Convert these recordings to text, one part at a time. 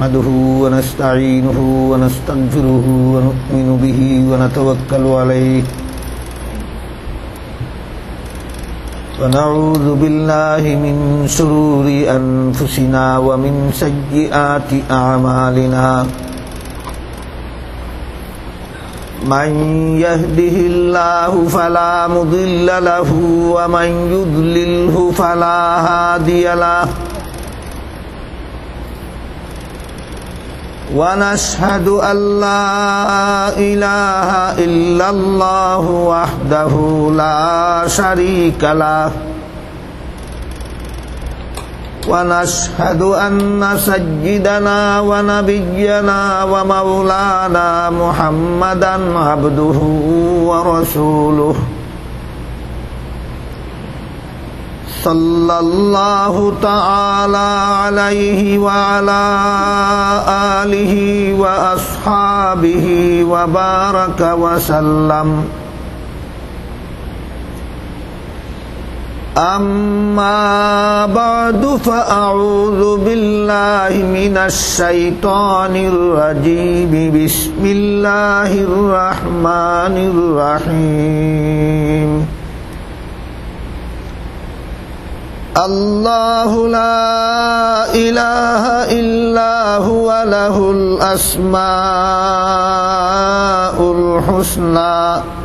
نحمده ونستعينه ونستغفره ونؤمن به ونتوكل عليه ونعوذ بالله من شرور أنفسنا ومن سيئات أعمالنا من يهده الله فلا مضل له ومن يضلله فلا هادي له ونشهد أن لا إله إلا الله وحده لا شريك له ونشهد أن سيدنا ونبينا ومولانا محمدا عبده ورسوله صلى الله تعالى عليه وعلى آله وأصحابه وبارك وسلم أما بعد فأعوذ بالله من الشيطان الرجيم بسم الله الرحمن الرحيم الله لا إله إلا هو له الأسماء الحسنى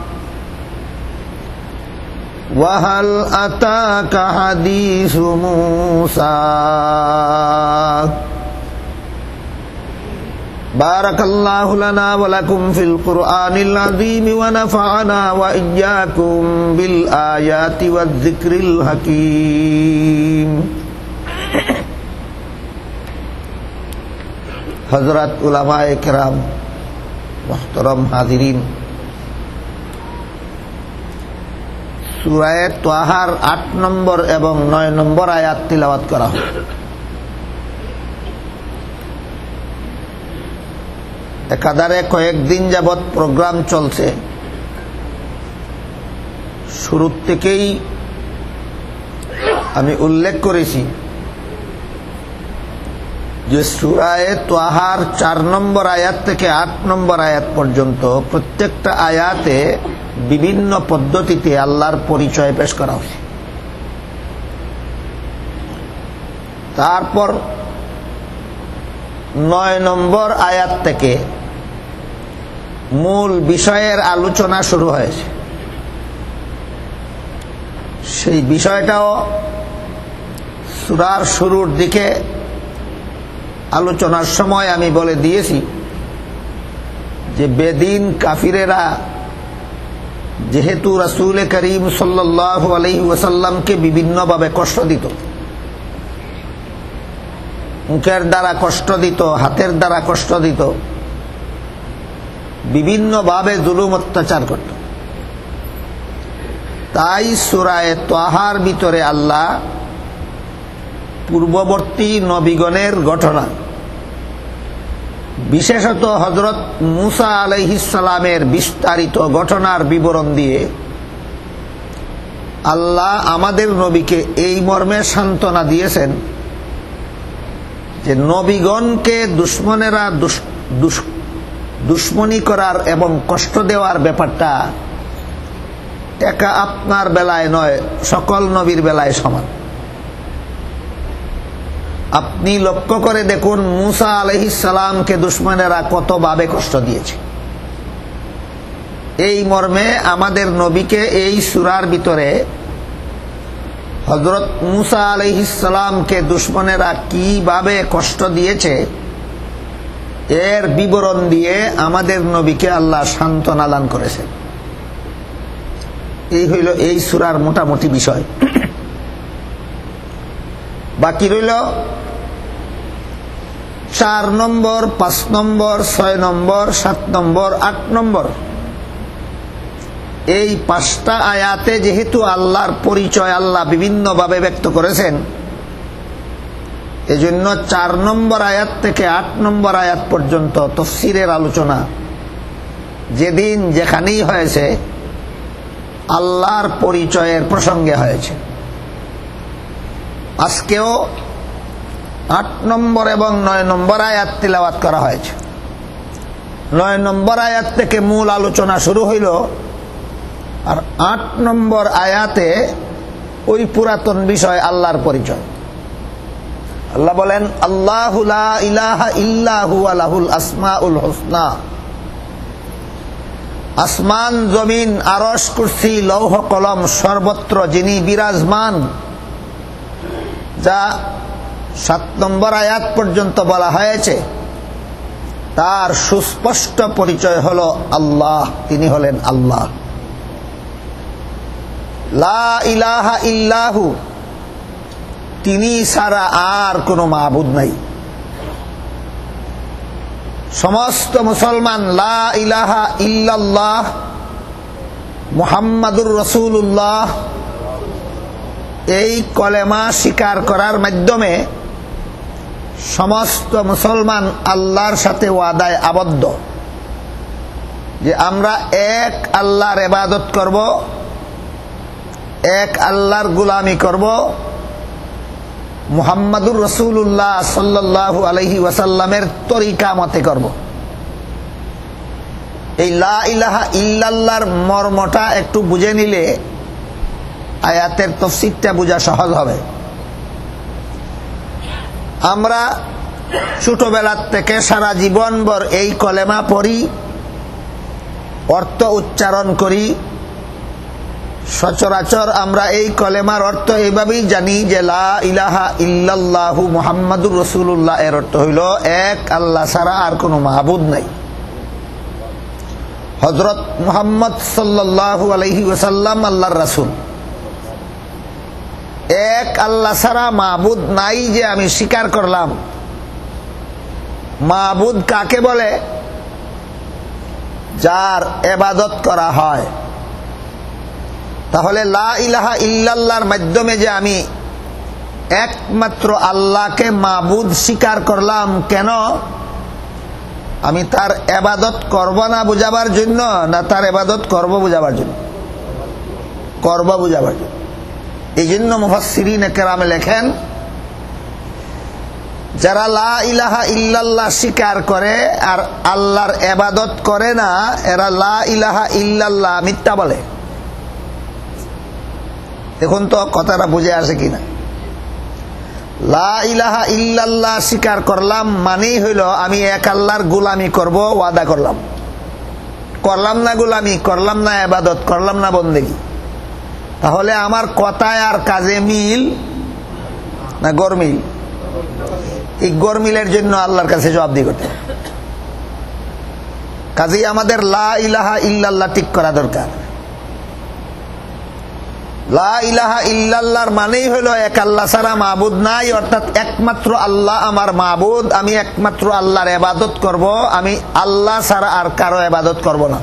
وهل أتاك حديث موسى بارك الله لنا ولكم في القرآن العظيم ونفعنا وإياكم بالآيات والذكر الحكيم حضرات علماء کرام محترم حاضرین সূরা তাহার ৮ নম্বর এবং ৯ নম্বর আয়াত তিলাওয়াত করা হয়। একাধারে কয়েকদিন যাবৎ প্রোগ্রাম চলছে। শুরু থেকেই আমি উল্লেখ করেছি যে সূরা তাহার ৪ নম্বর আয়াত থেকে ৮ নম্বর আয়াত পর্যন্ত প্রত্যেকটা আয়াতে বিভিন্ন পদ্ধতিতে আল্লাহর পরিচয় পেশ করা হয়েছে। তারপর ৯ নম্বর আয়াত থেকে মূল বিষয়ের আলোচনা শুরু হয়েছে। সেই বিষয়টাও সূরার শুরুর দিকে আলোচনার সময় আমি বলে দিয়েছি যে বেদিন কাফিরেরা যেহেতু রাসূল করিম সাল্লাল্লাহু আলাইহি ওয়াসাল্লামকে বিভিন্নভাবে কষ্ট দিত, মুখের দ্বারা কষ্ট দিত, হাতের দ্বারা কষ্ট দিত, বিভিন্নভাবে জুলুম অত্যাচার করত, তাই সূরা তাহার ভিতরে আল্লাহ পূর্ববর্তী নবীগণের ঘটনা, বিশেষত হযরত মূসা আলাইহিস সালামের বিস্তারিত ঘটনার বিবরণ দিয়ে আল্লাহ আমাদের নবীকে এই মর্মে সান্ত্বনা দিয়েছেন যে নবীগণকে দুশমনেরা দুশমনি করার এবং কষ্ট দেওয়ার ব্যাপারটা একা আপনার বেলায় নয়, সকল নবীর বেলায় সমান। আপনি লক্ষ্য করে দেখুন মূসা আলাইহিস সালামকে দুশমনেরা কতভাবে কষ্ট দিয়েছে। এই মর্মে আমাদের নবীকে এই সূরার ভিতরে হযরত মূসা আলাইহিস সালামকে দুশমনেরা কিভাবে কষ্ট দিয়েছে এর বিবরণ দিয়ে আমাদের নবীকে আল্লাহ সান্ত্বনা দান করেছেন। এই হইল এই সূরার মোটামুটি বিষয়। বাকি রইল ৪ নম্বর, ৫ নম্বর, ৬ নম্বর, ৭ নম্বর, ৮ নম্বর। এই ৫টা আয়াতে যেহেতু আল্লাহর পরিচয় আল্লাহ বিভিন্নভাবে ব্যক্ত করেছেন, এজন্য ৪ নম্বর আয়াত থেকে ৮ নম্বর আয়াত পর্যন্ত তাফসীরের আলোচনা যেদিন যেখানেই হয়েছে আল্লাহর পরিচয়ের প্রসঙ্গে হয়েছে। আজকেও 8 নম্বর এবং 9 নম্বর আয়াত তিলাওয়াত করা হয়েছে। 9 নম্বর আয়াত থেকে মূল আলোচনা শুরু হইল, আর 8 নম্বর আয়াতে ওই পুরাতন বিষয় আল্লাহর পরিচয়। আল্লাহ বলেন, আল্লাহু লা ইলাহা ইল্লা হুয়া লাহুল আসমাউল হুসনা। আসমান, জমিন, আরশ, কুরসি, লৌহ কলম সর্বত্র যিনি বিরাজমান, যা 7 নম্বর আয়াত পর্যন্ত বলা হয়েছে, তার সুস্পষ্ট পরিচয় হলো আল্লাহ। তিনি হলেন আল্লাহ। লা ইলাহা ইল্লাহু, তিনি ছাড়া আর কোনো মাবুদ নাই। সমস্ত মুসলমান লা ইলাহা ইল্লাল্লাহ মুহাম্মাদুর রাসূলুল্লাহ এই কলেমা স্বীকার করার মাধ্যমে সমস্ত মুসলমান আল্লাহর সাথে ওয়াদায় আবদ্ধ যে আমরা এক আল্লাহর ইবাদত করব, এক আল্লাহর গোলামি করব, মুহাম্মাদুর রাসূলুল্লাহ সাল্লাল্লাহু আলাইহি ওয়াসাল্লামের তরিকা মতে করব। এই লা ইলাহা ইল্লাল্লাহর মর্মটা একটু বুঝে নিলে আয়াতের তাফসীরটা বোঝা সহজ হবে। আমরা ছোটবেলার থেকে সারা জীবনভর এই কলেমা পড়ি, অর্থ উচ্চারণ করি। সচরাচর আমরা এই কলেমার অর্থ এইভাবেই জানি যে লা ইলাহা ইল্লাল্লাহু মুহাম্মাদুর রাসূলুল্লাহ এর অর্থ হইল এক আল্লাহ ছাড়া আর কোনো মাবুদ নাই। হযরত মুহাম্মদ সাল্লাল্লাহু আলাইহি ওয়াসাল্লাম আল্লাহর রাসূল। এক আল্লাহ ছাড়া মাবুদ নাই যে আমি স্বীকার করলাম। মাবুদ কাকে বলে? যার ইবাদত করা হয়। তাহলে লা ইলাহা ইল্লাল্লাহর মাধ্যমে যে আমি একমাত্র আল্লাহকে মাবুদ স্বীকার করলাম, কেন? আমি তার ইবাদত করব না বুঝাবার জন্য, না তার ইবাদত করব বুঝাবার জন্য? করব বুঝাবার জন্য। এই জন্য মুফাসসিরিনে কেরামে লেখেন, যারা লা ইলাহা ইল্লাল্লাহ স্বীকার করে আর আল্লাহর ইবাদত করে না, এরা লা ইলাহা ইল্লাল্লাহ মিথ্যা বলে। দেখুন তো কথাটা বুঝে আসে কিনা। লা ইলাহা ইল্লাল্লাহ স্বীকার করলাম মানেই হইল আমি এক আল্লাহর গোলামি করব, ওয়াদা করলাম। করলাম না গোলামি, করলাম না ইবাদত, করলাম না বন্দেগী। তাহলে আমার কথায় আর কাজে মিল না গরমিল? এই গরমিলের জন্য আল্লাহর কাছে জবাবদিহি করতে হবে। কাজেই আমাদের লা ইলাহা ইল্লাল্লাহ ঠিক করা দরকার। লা ইলাহা ইল্লাল্লাহর মানেই হলো এক আল্লাহ ছাড়া মাবুদ নাই, অর্থাৎ একমাত্র আল্লাহ আমার মাবুদ। আমি একমাত্র আল্লাহর ইবাদত করব, আমি আল্লাহ ছাড়া আর কারো ইবাদত করব না।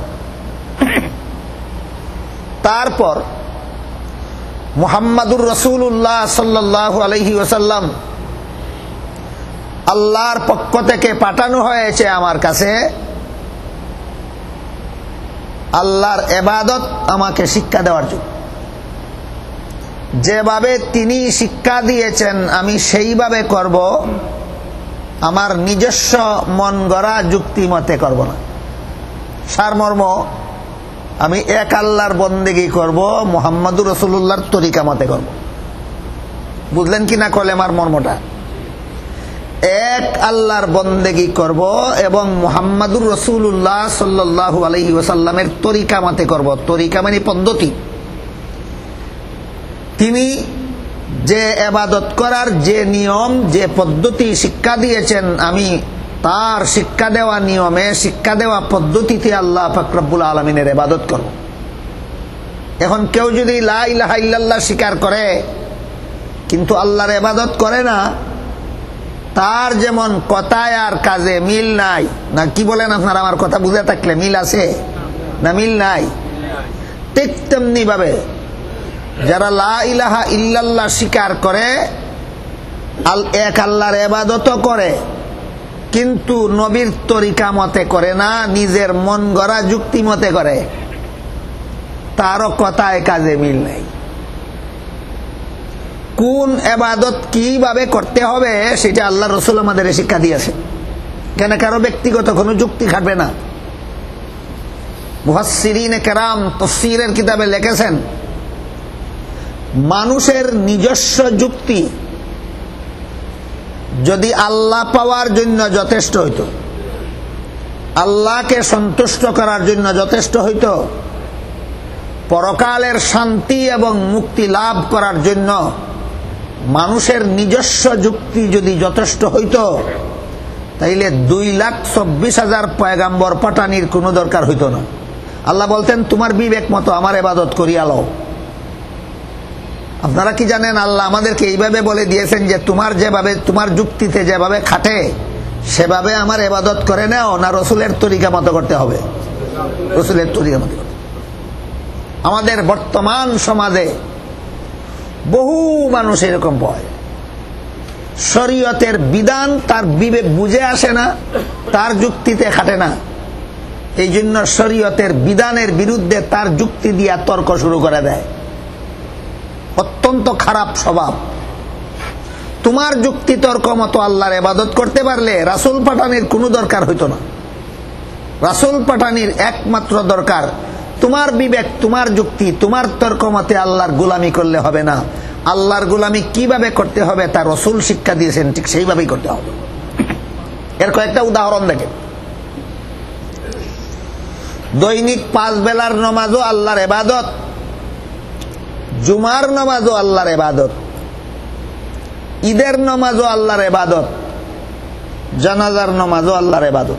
তারপর মুহাম্মাদুর রাসূলুল্লাহ সাল্লাল্লাহু আলাইহি ওয়াসাল্লাম আল্লাহর পক্ষ থেকে পাঠানো হয়েছে আমার কাছে আল্লাহর ইবাদত আমাকে শিক্ষা দেওয়ার জন্য। যেভাবে তিনি শিক্ষা দিয়েছেন আমি সেইভাবে করব, আমার নিজস্ব মন গড়া যুক্তি মতে করব না। সারমর্ম, আমি এক আল্লাহর বন্দেগী করব, মুহাম্মাদুর রাসূলুল্লাহর তরিকা মতে করব। বুঝলেন কিনা কলেমার মর্মটা? এক আল্লাহর বন্দেগী করব এবং মুহাম্মাদুর রাসূলুল্লাহ সাল্লাল্লাহু আলাইহি ওয়াসাল্লামের তরিকা মতে করব। তরিকা মানে পদ্ধতি। তিনি যে ইবাদত করার যে নিয়ম, যে পদ্ধতি শিক্ষা দিয়েছেন, আমি তার শিক্ষা দেওয়া নিয়মে, শিক্ষা দেওয়া পদ্ধতিতে আল্লাহ পাক রব্বুল আলামিনের ইবাদত করব। এখন কেউ যদি লা ইলাহা ইল্লাল্লাহ স্বীকার করে কিন্তু আল্লাহর ইবাদত করে না, তার যেমন কথায় আর কাজে মিল নাই, না কি বলেন আপনারা? আমার কথা বুঝে থাকলে মিল আছে না মিল নাই? ঠিক তেমনি ভাবে যারা লা ইলাহা ইল্লাল্লাহ স্বীকার করে, এক আল্লাহর ইবাদত করে, কিন্তু নবীর তরিকা মতে করে না, নিজের মন গড়া যুক্তি মতে করে, তারও কথায় কাজে মিল নেই। কোন ইবাদত কিভাবে করতে হবে সেটা আল্লাহ রাসূল আমাদের শিক্ষা দিয়েছে। কেন কারো ব্যক্তিগত কোনো যুক্তি খাটবে না। মুফাসসিরিনে কেরাম তাফসীরের কিতাবে লিখেছেন, মানুষের নিজস্ব যুক্তি যদি আল্লাহ পাওয়ার জন্য যথেষ্ট হইত, আল্লাহকে সন্তুষ্ট করার জন্য যথেষ্ট হইত, পরকালের শান্তি এবং মুক্তি লাভ করার জন্য মানুষের নিজস্ব যুক্তি যদি যথেষ্ট হইত, তাইলে 2,24,000 পয়গাম্বর পাঠানির কোনো দরকার হইত না। আল্লাহ বলতেন, তোমার বিবেক মতো আমার ইবাদত করিয়া লও। আপনারা কি জানেন, আল্লাহ আমাদেরকে এইভাবে বলে দিয়েছেন যে তোমার যুক্তিতে যেভাবে খাটে সেভাবে আমার ইবাদত করে নাও, না রসুলের তরিকা মতো করতে হবে? রসুলের তরিকা মতো। আমাদের বর্তমান সমাজে বহু মানুষ এরকম পায়, শরীয়তের বিধান তার বিবেক বুঝে আসে না, তার যুক্তিতে খাটে না, এই জন্য শরীয়তের বিধানের বিরুদ্ধে তার যুক্তি দিয়া তর্ক শুরু করে দেয়। অত্যন্ত খারাপ স্বভাব। তোমার যুক্তি তর্ক মতো আল্লাহর ইবাদত করতে পারলে রাসূল পাঠানির কোনো দরকার হইতো না। রাসূল পাঠানির একমাত্র দরকার তোমার বিবেক, তোমার যুক্তি, তোমার তর্ক মতে আল্লাহর গোলামি করলে হবে না। আল্লাহর গোলামি কিভাবে করতে হবে তা রাসূল শিক্ষা দিয়েছেন, ঠিক সেইভাবেই করতে হবে। এর কয়েকটা উদাহরণ দেখেন। দৈনিক 5 বেলার নামাজও আল্লাহর ইবাদত, জুমার নামাজও আল্লাহর ইবাদত, ঈদের নামাজও আল্লাহর ইবাদত, জানাজার নামাজও আল্লাহর ইবাদত।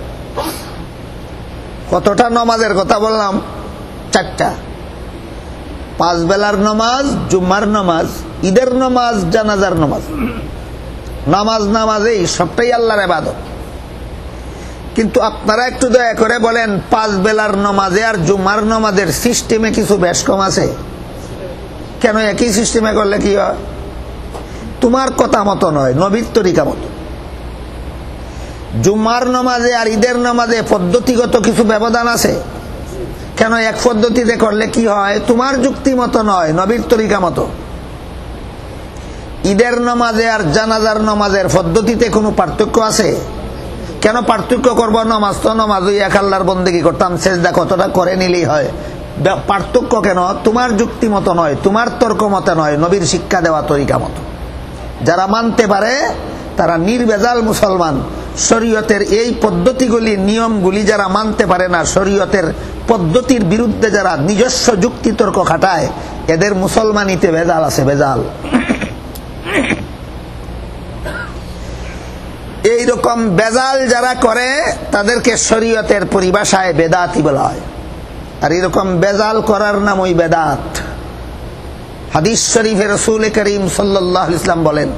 কতটা নামাজের কথা বললাম? 4টা। 5 বেলার নামাজ, জুমার নামাজ, ঈদের নামাজ, জানাজার নামাজ। নামাজেই সবটাই আল্লাহর ইবাদত। কিন্তু আপনারা একটু দয়া করে বলেন, 5 বেলার নামাজে আর জুমার নামাজের সিস্টেমে কিছু বেশ কম আছে? কেন একই সিস্টেমে করলে কি হয়? তোমার কথা মতো নয়, নবীর তরিকা মতো। জুমার নামাজে আর ঈদের নামাজে পদ্ধতিগত কিছু ব্যবধান আছে। কেন এক পদ্ধতিতে করলে কি হয়? তোমার যুক্তি মতো নয়, নবীর তরিকা মতো। ঈদের নামাজে আর জানাজার নামাজের পদ্ধতিতে কোনো পার্থক্য আছে? কেন পার্থক্য করবো? নামাজ তো নামাজ, এক আল্লাহর বন্দেগী করতাম, সেজদা কতটা করে নিলেই হয়। পার্থক্য কেন? তোমার যুক্তি মতো নয়, তোমার তর্ক মতো নয়, নবীর শিক্ষা দেওয়া তরিকা মতো। যারা মানতে পারে তারা নির্ভেজাল মুসলমান। শরীয়তের এই পদ্ধতিগুলি, নিয়মগুলি যারা মানতে পারে না, শরীয়তের পদ্ধতির বিরুদ্ধে যারা নিজস্ব যুক্তি তর্ক খাটায়, এদের মুসলমানিতে ভেজাল আছে, ভেজাল। এইরকম বেজাল যারা করে তাদেরকে শরীয়তের পরিভাষায় বেদাতি বলা হয়। আর এরকম বেজাল করার নাম ওই বেদাত। হাদিস শরীফে রাসূল করিম সাল্লাল্লাহু আলাইহি ওয়াসাল্লাম বলেন,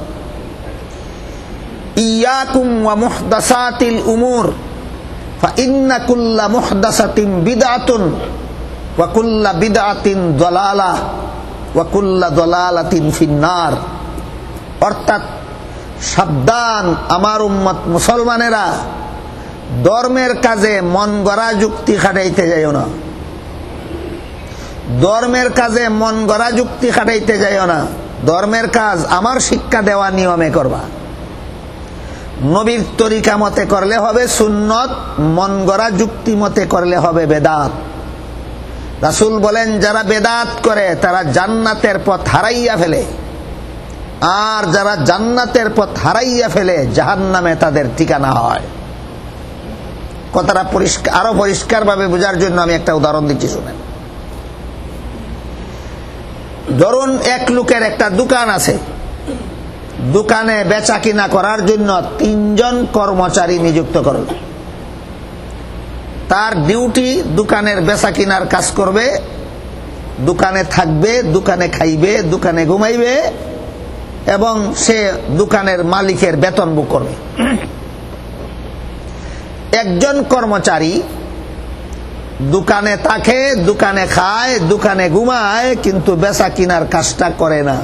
ইয়াকুম ওয়া মুহদাসাতিল উমুর ফাইন্না কুল্লা মুহদাসাতিন বিদআতুন ওয়া কুল্লা বিদআতিন দালালাহ ওয়া কুল্লা দালালাতিন ফিন্নার। অর্থাৎ সাবধান আমার উম্মত মুসলমানেরা, ধর্মের কাজে মন গড়া যুক্তি খাটাইতে যাইও না। ধর্মের কাজে মন গড়া যুক্তি খাটাইতে যাইও না। ধর্মের কাজ আমার শিক্ষা দেওয়া নিয়মে করবা। নবীর তরিকা মতে করলে হবে সুন্নত, মন গড়া যুক্তি মতে করলে হবে বেদাত। রাসূল বলেন, যারা বেদাত করে তারা জান্নাতের পথ হারাইয়া ফেলে, আর যারা জান্নাতের পথ হারাইয়া ফেলে জাহান্নামে তাদের ঠিকানা হয়। কথাটা আরো পরিষ্কার ভাবে বোঝার জন্য আমি একটা উদাহরণ দিচ্ছি, শুনেন। ধরুন এক লোকের একটা দোকান আছে, দোকানে বেচা কিনা করার জন্য 3 জন কর্মচারী নিযুক্ত করল। তার ডিউটি দোকানের বেচা কিনার কাজ করবে, দোকানে থাকবে, দোকানে খাইবে, দোকানে ঘুমাইবে এবং সে দোকানের মালিকের বেতন ভোগ করবে। একজন কর্মচারী দোকানে থাকে, দোকানে খায়, দোকানে ঘুমায়, কিন্তু বেচা কিনার কাজটা করে না।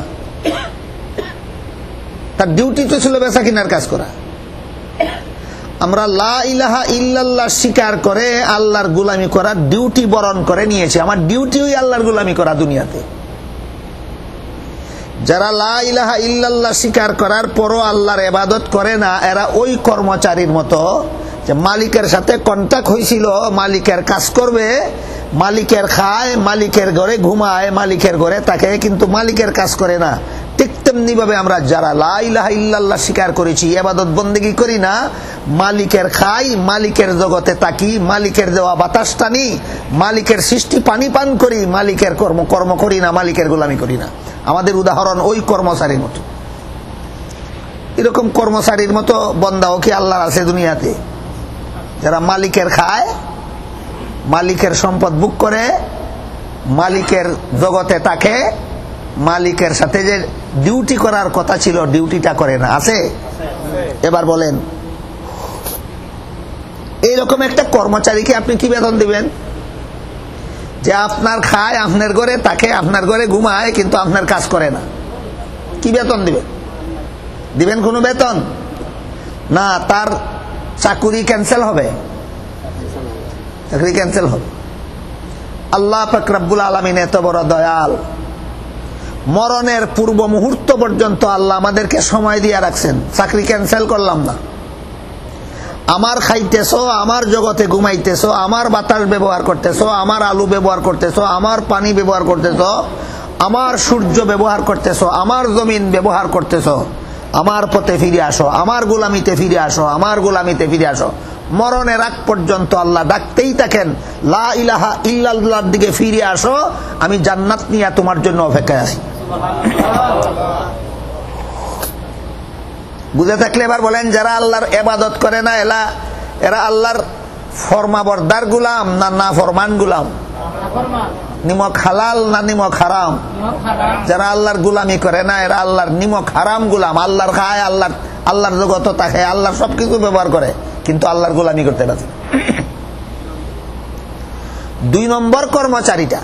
তার ডিউটি তো ছিল বেচা কিনার কাজ করা। আমরা লা ইলাহা ইল্লাল্লাহ স্বীকার করে আল্লাহর গোলামি করার ডিউটি বরণ করে নিয়েছি। আমার ডিউটি ওই আল্লাহর গোলামি করা দুনিয়াতে। যারা লা ইলাহা ইল্লাল্লাহ স্বীকার করার পরও আল্লাহর ইবাদত করে না, এরা ওই কর্মচারীর মতো যে মালিকের সাথে কন্ট্যাক্ট হয়েছিল, মালিকের কাজ করবে, মালিকের খায়, মালিকের ঘরে ঘুমায়, মালিকের ঘরে থাকে, কিন্তু মালিকের কাজ করে না। ঠিক তেমনি ভাবে আমরা যারা লা ইলাহা ইল্লাল্লাহ স্বীকার করেছি, ইবাদত বন্দেগী করি না, মালিকের খাই, মালিকের জগতে থাকি, মালিকের দেওয়া বাতাস টানি, মালিকের সৃষ্টি পানি পান করি, মালিকের কর্ম করি না, মালিকের গোলামি করি না। আমাদের উদাহরণ ওই কর্মচারীর মতো। এরকম কর্মচারীর মতো বন্দাও কি আল্লাহর আছে দুনিয়াতে? যারা মালিকের খায়, মালিকের সম্পদ বুক করে, মালিকের জগতে থাকে, মালিকের সাথে যে ডিউটি করার কথা ছিল ডিউটিটা করে না, আছে? এবার বলেন, এইরকম একটা কর্মচারীকে আপনি কি বেতন দিবেন? যে আপনার খায়, আপনার ঘরে থাকে, আপনার ঘরে ঘুমায়, কিন্তু আপনার কাজ করে না, কি বেতন দিবেন? দিবেন কোনো বেতন? না, তার চাকুরি ক্যান্সেল হবে, চাকরি ক্যান্সেল হবে। আল্লাহ পাক রব্বুল আলামিন এত বড় দয়াল, মরণের পূর্ব মুহূর্ত পর্যন্ত আল্লাহ আমাদেরকে সময় দিয়ে রাখছেন, চাকরি ক্যান্সেল করলাম না। আমার খাইতেছো, আমার জগতে ঘুমাইতেছো, আমার বাতাস ব্যবহার করতেছো, আমার আলু ব্যবহার করতেছো, আমার পানি ব্যবহার করতেছো, আমার সূর্য ব্যবহার করতেছো, আমার জমিন ব্যবহার করতেছো, আমার পথে ফিরে আসো, আমার গোলামিতে ফিরে আসো, আমার গোলামিতে ফিরে আসো। মরণের আগ পর্যন্ত আল্লাহ ডাকতেই থাকেন, লা ইলাহা ইল্লাল্লাহর দিকে ফিরে আসো, আমি জান্নাত নিয়ে তোমার জন্য অপেক্ষায় আছি। বুঝে থাকলে এবার বলেন, যারা আল্লাহর ইবাদত করে না, এরা আল্লাহর ফরমাবরদার গুলাম না না ফরমান গুলাম? নিমক হালাল না নিমক হারাম? যারা আল্লাহর গুলামি করে না, এরা আল্লাহর নিমক হারাম গুলাম। আল্লাহর খায়, আল্লাহর জগত থাকে, আল্লাহর সবকিছু ব্যবহার করে, কিন্তু আল্লাহর গুলামি করতে পারে। 2 নম্বর কর্মচারীটা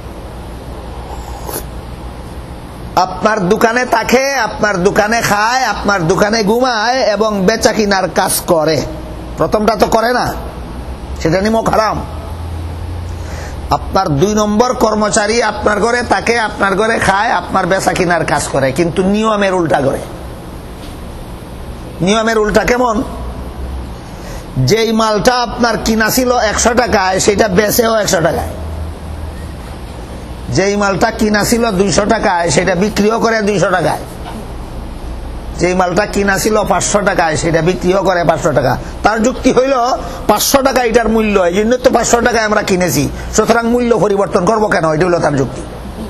আপনার দোকানে থাকে, আপনার দোকানে খায়, আপনার দোকানে ঘুমায় এবং বেচা কিনার কাজ করে। প্রথমটা তো করে না, সেটা নিমক হারাম। আপনার 2 নম্বর কর্মচারী আপনার ঘরে থাকে, আপনার ঘরে খায়, আপনার বেচা কিনার কাজ করে, কিন্তু নিয়মের উল্টা করে। নিয়মের উল্টা কেমন? যেই মালটা আপনার কিনা ছিল 100 টাকায়, সেটা বেচেও 100 টাকায়। যেই মালটা কিনা ছিল 200 টাকায়, সেটা বিক্রিও করে 200 টাকায়। যেই মালটা কিনা ছিল 500 টাকায়, সেটা বিক্রিও করে 500 টাকা। তার যুক্তি হইল 500 টাকা এটার মূল্য, এই জন্য তো 500 টাকায় আমরা কিনেছি, সুতরাং মূল্য পরিবর্তন করবো কেন? এটা হইল তার যুক্তি।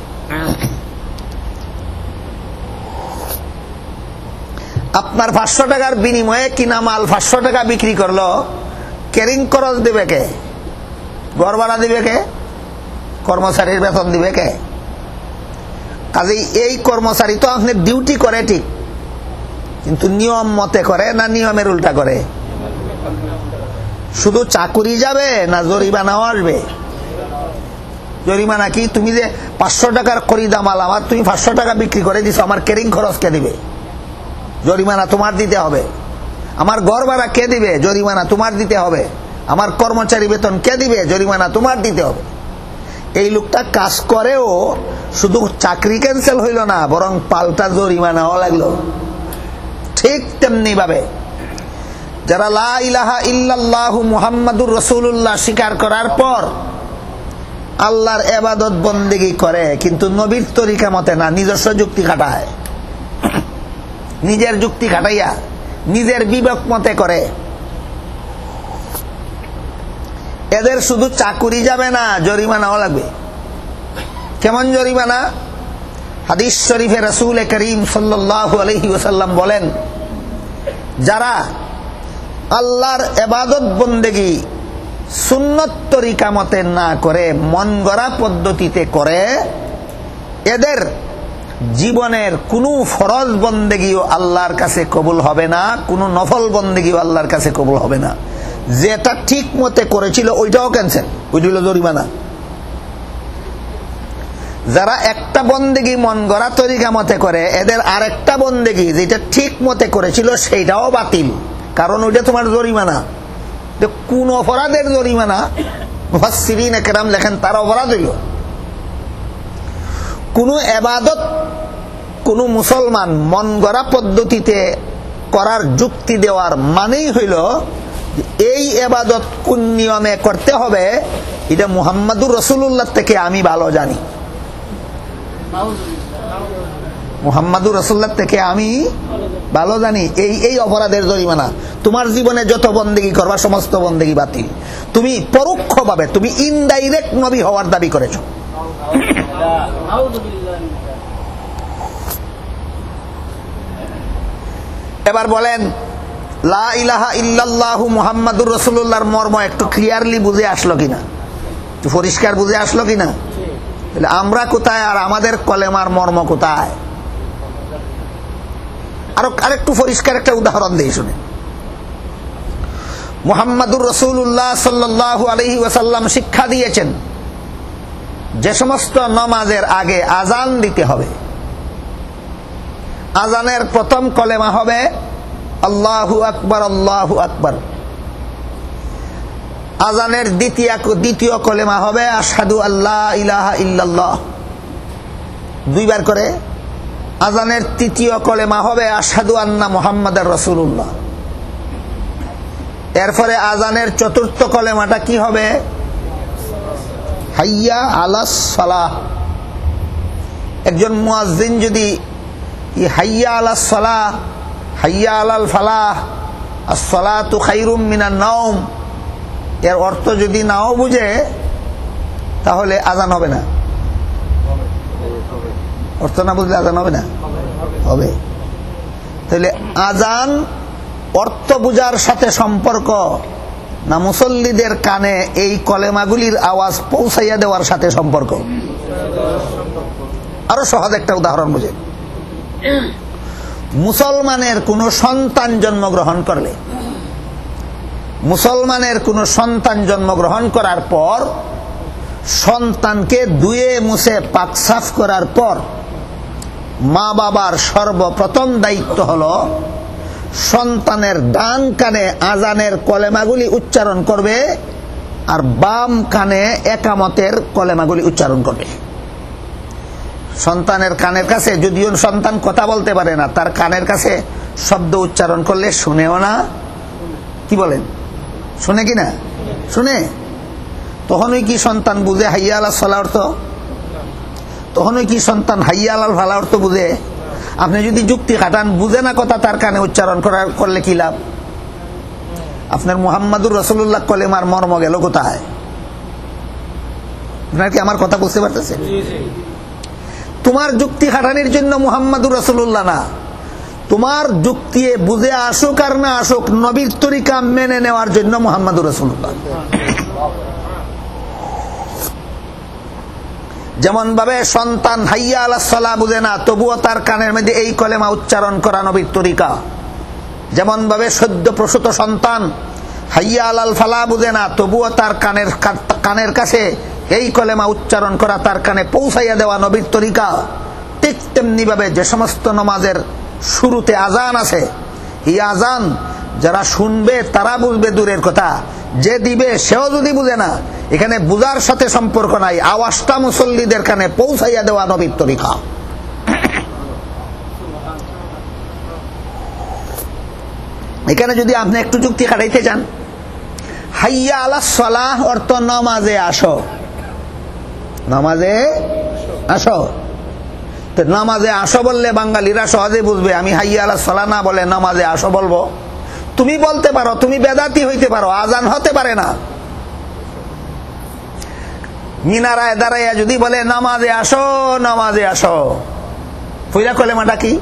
আপনার 500 টাকার বিনিময়ে কিনা মাল 500 টাকা বিক্রি করলো, ক্যারিং খরচ দিবে কে? ঘর ভাড়া দিবে কে? কর্মচারীর বেতন দিবে কে? কাজেই এই কর্মচারী তো আপনি ডিউটি করে ঠিক, কিন্তু নিয়ম মতে করে না নিয়মের উল্টা করে? শুধু চাকুরি যাবে না জরিমানাও আসবে? জরিমানা কি? তুমি যে 500 টাকার খরিদা মাল আমার, তুমি 500 টাকা বিক্রি করে দিছো, আমার ক্যারিং খরচ কে দিবে? জরিমানা তোমার দিতে হবে। আমার ঘর ভাড়া কে দিবে? জরিমানা তোমার দিতে হবে। আমার কর্মচারী বেতন কে দিবে? জরিমানা তোমার দিতে হবে। এই লোকটা কাজ করেও শুধু চাকরি ক্যান্সেল হইল না, বরং পাল্টা জরিমানাও লাগলো। ঠিক তেমনি ভাবে যারা লা ইলাহা ইল্লাল্লাহু মুহাম্মাদুর রাসূলুল্লাহ স্বীকার করার পর আল্লাহর ইবাদত বন্দেগী করে, কিন্তু নবীর তরিকা মতে না, নিজস্ব যুক্তি খাটায়, নিজের যুক্তি খাটাইয়া নিজের বিবেক মতে করে, এদের শুধু চাকুরি যাবে না, জরিমানাও লাগবে। কেমন জরিমানা? হাদিস শরীফে রাসূল করিম সাল্লাল্লাহু আলাইহি ওয়াসাল্লাম বলেন, যারা আল্লাহর ইবাদত বন্দেগী সুন্নত তরিকা মতে না করে মন গড়া পদ্ধতিতে করে, এদের জীবনের কোনো ফরজ বন্দেগীও আল্লাহর কাছে কবুল হবে না, কোনো নফল বন্দেগীও আল্লাহর কাছে কবুল হবে না। যেটা ঠিক মতে করেছিল ওইটাও ক্যান্সেল, ওইটা হলো জরিমানা। যারা একটা বন্দেগী মন গড়া তরিকা মতে করে, এদের আরেকটা বন্দেগী যেটা ঠিক মতে করেছিল সেইটাও বাতিল, কারণ ওইটা তোমার জরিমানা। কোন অপরাধের জরিমানা? মুফাসসিরিন কেরাম লেখেন তার অপরাধ হইল কোন ইবাদত কোন মুসলমান মন গড়া পদ্ধতিতে করার যুক্তি দেওয়ার মানেই হইল এই ইবাদত কোন নিয়মে করতে হবে এটা মুহাম্মাদুর রাসূলুল্লাহ থেকে আমি ভালো জানি, মুহাম্মাদুর রাসূলুল্লাহ থেকে আমি ভালো জানি। এই অপরাধের জরিমানা, তোমার জীবনে যত বন্দেগী করবা সমস্ত বন্দেগী বাতিল। তুমি পরোক্ষভাবে, তুমি ইনডাইরেক্ট নবী হওয়ার দাবি করেছো। এবার বলেন লা ইলাহা ইল্লাল্লাহু মুহাম্মাদুর রাসূলুল্লাহর মর্ম একটু ক্লিয়ারলি বুঝে আসলো কিনা, একটু পরিষ্কার বুঝে আসলো কিনা? তাহলে আমরা কোথায় আর আমাদের কলেমার মর্ম কোথায়? আরেকটু পরিষ্কার একটা উদাহরণ দেই, শুনে। মুহাম্মাদুর রাসূলুল্লাহ সাল্লাল্লাহু আলাইহি ওয়াসাল্লাম শিক্ষা দিয়েছেন যে সমস্ত নামাজের আগে আজান দিতে হবে, আজানের প্রথম কলেমা হবে আল্লাহু আকবার আল্লাহু আকবার। আজানের দ্বিতীয় কলেমা হবে আশহাদু আল্লা ইলাহা ইল্লাল্লাহ, দুইবার করে। আজানের তৃতীয় কলেমা হবে আশহাদু আন্না মুহাম্মাদার রাসূলুল্লাহ। এরপরে আজানের চতুর্থ কলেমাটা কি হবে? হাইয়া আলাস সালাহ। একজন মুয়াজ্জিন যদি হাইয়া আলাস সালাহ, হাইয়া আলাল ফালাহ, আস-সালাতু খায়রুম মিনান নাওম এর অর্থ যদি নাও বুঝে তাহলে আজান হবে না। অর্থ না বুঝলে আজান হবে না? হবে। তাহলে আজান অর্থ বুঝার সাথে সম্পর্ক না মুসল্লিদের কানে এই কলেমাগুলির আওয়াজ পৌঁছাইয়া দেওয়ার সাথে সম্পর্ক? আরো সহজ একটা উদাহরণ বুঝে, মুসলমানের কোন সন্তান জন্মগ্রহণ করলে, মুসলমানের কোন সন্তান জন্মগ্রহণ করার পর সন্তানকে ধুয়ে মুছে পাক সাফ করার পর মা বাবার সর্বপ্রথম দায়িত্ব হলো সন্তানের ডান কানে আজানের কলেমাগুলি উচ্চারণ করবে আর বাম কানে একামতের কলেমাগুলি উচ্চারণ করবে। সন্তানের কানের কাছে, যদিও সন্তান কথা বলতে পারে না, তার কানের কাছে শব্দ উচ্চারণ করলে শুনেও না, কি বলেন, শুনে কিনা? শুনে। তখনই কি সন্তান বুঝে হাইয়া আলাস সালাহ অর্থ? তখনই কি সন্তান হাইয়া আলাল ফালাহ অর্থ বুঝে? আপনি যদি যুক্তি খাটান, বুঝে না কথা তার কানে উচ্চারণ করলে কি লাভ? আপনার মুহাম্মাদুর রাসূলুল্লাহ কলেমার মর্ম গেল কোথায়? আপনার কি আমার কথা বুঝতে পারতেছেন? তোমার যুক্তি খাটানির জন্য মুহাম্মাদুর রাসূলুল্লাহ না, তোমার যুক্তি বুঝে আসুক আর না আসুক নবীর তরিকা মেনে নেওয়ার জন্য মুহাম্মাদুর রাসূলুল্লাহ। যেমন ভাবে সন্তান হাইয়া আলাস সালাহ বুঝে না, তবুও তার কানের মধ্যে এই কলেমা উচ্চারণ করা নবীর তরিকা। যেমন ভাবে সদ্য প্রসূত সন্তান হাইয়া আলাল ফালাহ বুঝে না, তবুও তার কানের কাছে এই কলেমা উচ্চারণ করা, তার কানে পৌঁছাইয়া দেওয়া নবীর তরিকা। ঠিক তেমনি ভাবে যে সমস্ত নামাজের শুরুতে আজান আছে, এই আজান যারা শুনবে তারা বুঝবে দূরের কথা, যে দিবে সেও যদি বুঝে না, এখানে বুঝার সাথে সম্পর্ক নাই, আওয়াজটা মুসল্লিদের কানে পৌঁছাইয়া দেওয়া নবীর তরিকা। এখানে যদি আপনি একটু যুক্তি খাটাইতে চান, হাইয়া আলাস সালাহ অর্থ নামাজে আসো, নামাজে আসো। তো নামাজে আসো বললে বাঙালিরা সহজে বুঝবে। আমি হাইয়া আলাস সালাহ না বলে নামাজে আসো বলবো, তুমি বলতে পারো, তুমি বেদাতি হইতে পারো, আজান হতে পারে না। মিনারায় দাঁড়াইয়া যদি বলে নামাজে আসো নামাজে আসো, পয়লা কলেমাটা কি?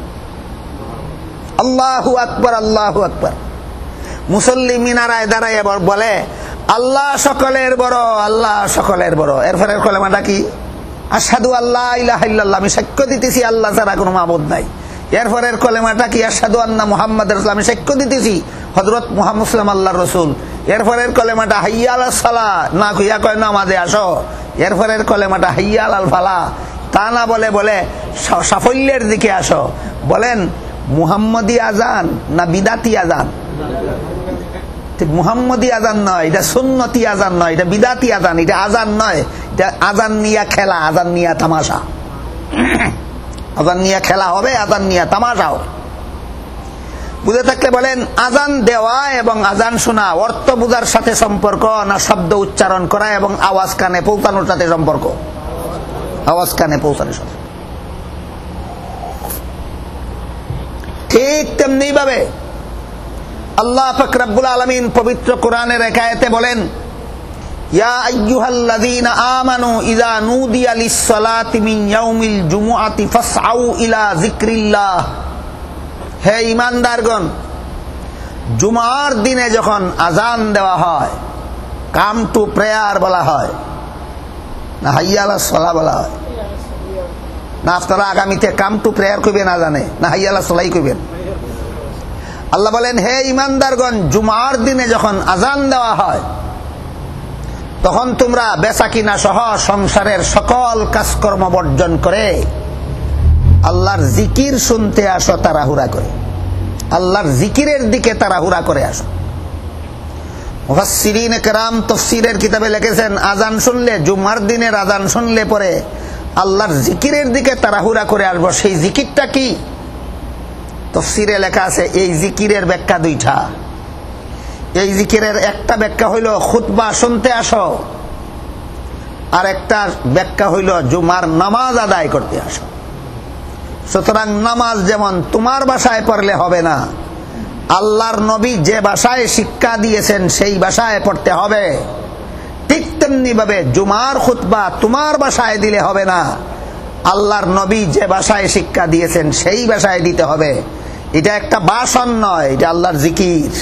আল্লাহু আকবার আল্লাহু আকবার। মুসল্লি মিনারায় দাঁড়াইয়া বলে আল্লাহ সকলের বড়, আল্লাহ সকলের বড়। এরপরের কলেমাটা কি? আশহাদু আল্লা ইলাহা ইল্লাল্লাহ, আমি সাক্ষ্য দিতেছি আল্লাহ ছাড়া কোনো মাবুদ নাই। এরপরের কলেমাটা কি? আশহাদু আন্না মুহাম্মাদার রাসূলুল্লাহ, আমি সাক্ষ্য দিতেছি হযরত মুহাম্মদ সাল্লাল্লাহু আলাইহি ওয়াসাল্লাম আল্লাহর রাসূল। এরপরের কলেমাটা হাইয়া আলাস সালাহ, না কইয়া কয় নামাজে আসো। এরপরের কলেমাটা হাইয়া আলাল ফালাহ, তা না বলে বলে সাফল্যের দিকে আসো। বলেন মুহাম্মদি আজান না বিদাতি আজান? মুহাম্মদি আজান নয়, এটা সুন্নতি আজান নয়, এটা বিদাতি আজান। এটা আজান নয়, এটা আজান নিয়া খেলা, আজান নিয়া তামাশা। আজান নিয়ে খেলা হবে, আজান নিয়ে তামাশা হবে। বুঝে থাকলে বলেন, আজান দেওয়া এবং আজান শোনা অর্থ বুঝার সাথে সম্পর্ক না শব্দ উচ্চারণ করা এবং আওয়াজ কানে পৌঁছানোর সাথে সম্পর্ক? আওয়াজ কানে পৌঁছানোর সাথে। ঠিক তেমনি ভাবে আল্লাহ পাক রব্বুল আলামিন পবিত্র কোরআনের এক আয়াতে বলেন, ইয়া আইয়ুহাল্লাযীনা আমানু ইযা নুদিয়া লিস-সালাতি মিন ইয়াউমিল জুমুআতি ফাসআউ ইলা যিকরিল্লাহ। হে ঈমানদারগণ, জুমার দিনে যখন আজান দেওয়া হয়, কাম টু প্রেয়ার বলা হয় না হাইয়া আলাস সালাহ বলা হয়? না আপনারা আগামীতে কাম টু প্রেয়ার কইবেন আজানে, না হাইয়া আলাস সালাহ কইবেন? আল্লাহ বলেন, হে ঈমানদারগণ, জুমার দিনে যখন আজান দেওয়া হয় তখন তোমরা বেচাকিনা সহ সংসারের সকল কাজকর্ম বর্জন করে আল্লাহর জিকির শুনতে আসো, তাড়াহুড়া করে আল্লাহর জিকিরের দিকে তাড়াহুড়া করে আসো। মুফাসসিরিন কেরাম তাফসীরের কিতাবে লিখেছেন, আজান শুনলে, জুমার দিনের আজান শুনলে পরে আল্লাহর জিকিরের দিকে তাড়াহুড়া করে আসবো। সেই জিকিরটা কি? তাফসীরে লেখা আছে, এই জিকিরের ব্যাখ্যা দুইটা। এই জিকিরের একটা ব্যাখ্যা হইল খুতবা শুনতে আসো, আর একটা ব্যাখ্যা হইল জুমার নামাজ আদায় করতে আসো। সুতরাং নামাজ যেমন তোমার ভাষায় পড়লে হবে না, আল্লাহর নবী যে ভাষায় শিক্ষা দিয়েছেন সেই ভাষায় পড়তে হবে। ঠিক তেমনি ভাবে জুমার খুতবা তোমার ভাষায় দিলে হবে না, আল্লাহর নবী যে ভাষায় শিক্ষা দিয়েছেন সেই ভাষায় দিতে হবে। এটা একটা ভাষণ নয়, এটা আল্লাহর জিকির।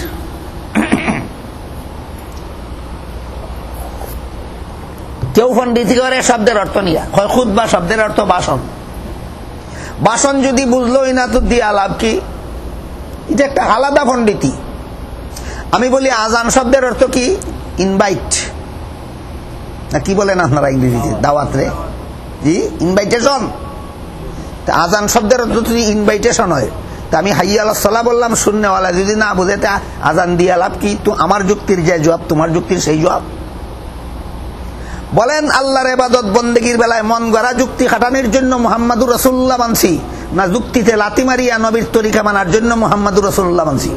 কেউ পণ্ডিতি করে শব্দের অর্থ নিয়ে, খুতবা শব্দের অর্থ ভাষণ। ভাষণ যদি বুঝলোই না তো দিয়া লাভ কি? এটা একটা আলাদা পণ্ডিতি। আমি বলি আজান শব্দের অর্থ কি? ইনভাইট, না কি বলেন আপনারা ইংরেজিতে? দাওয়াত রে, জি, ইনভাইটেশন। আজান শব্দের অর্থ যদি ইনভাইটেশন হয়, তা আমি হাইয়া আলাস সালাহ বললাম, শূন্যওয়ালা যদি না বুঝে তা আজান দিয়া লাভ কি? তো আমার যুক্তির যে জবাব, তোমার যুক্তির সেই জবাব। বলেন, আল্লাহর ইবাদত বন্দেগীর বেলায় মন গড়া যুক্তি খাটানোর জন্য মুহাম্মাদুর রাসূলুল্লাহ মানছি, না যুক্তিতে লাথি মারিয়া নবীর তরিকা মানার জন্য মুহাম্মাদুর রাসূলুল্লাহ মানছি?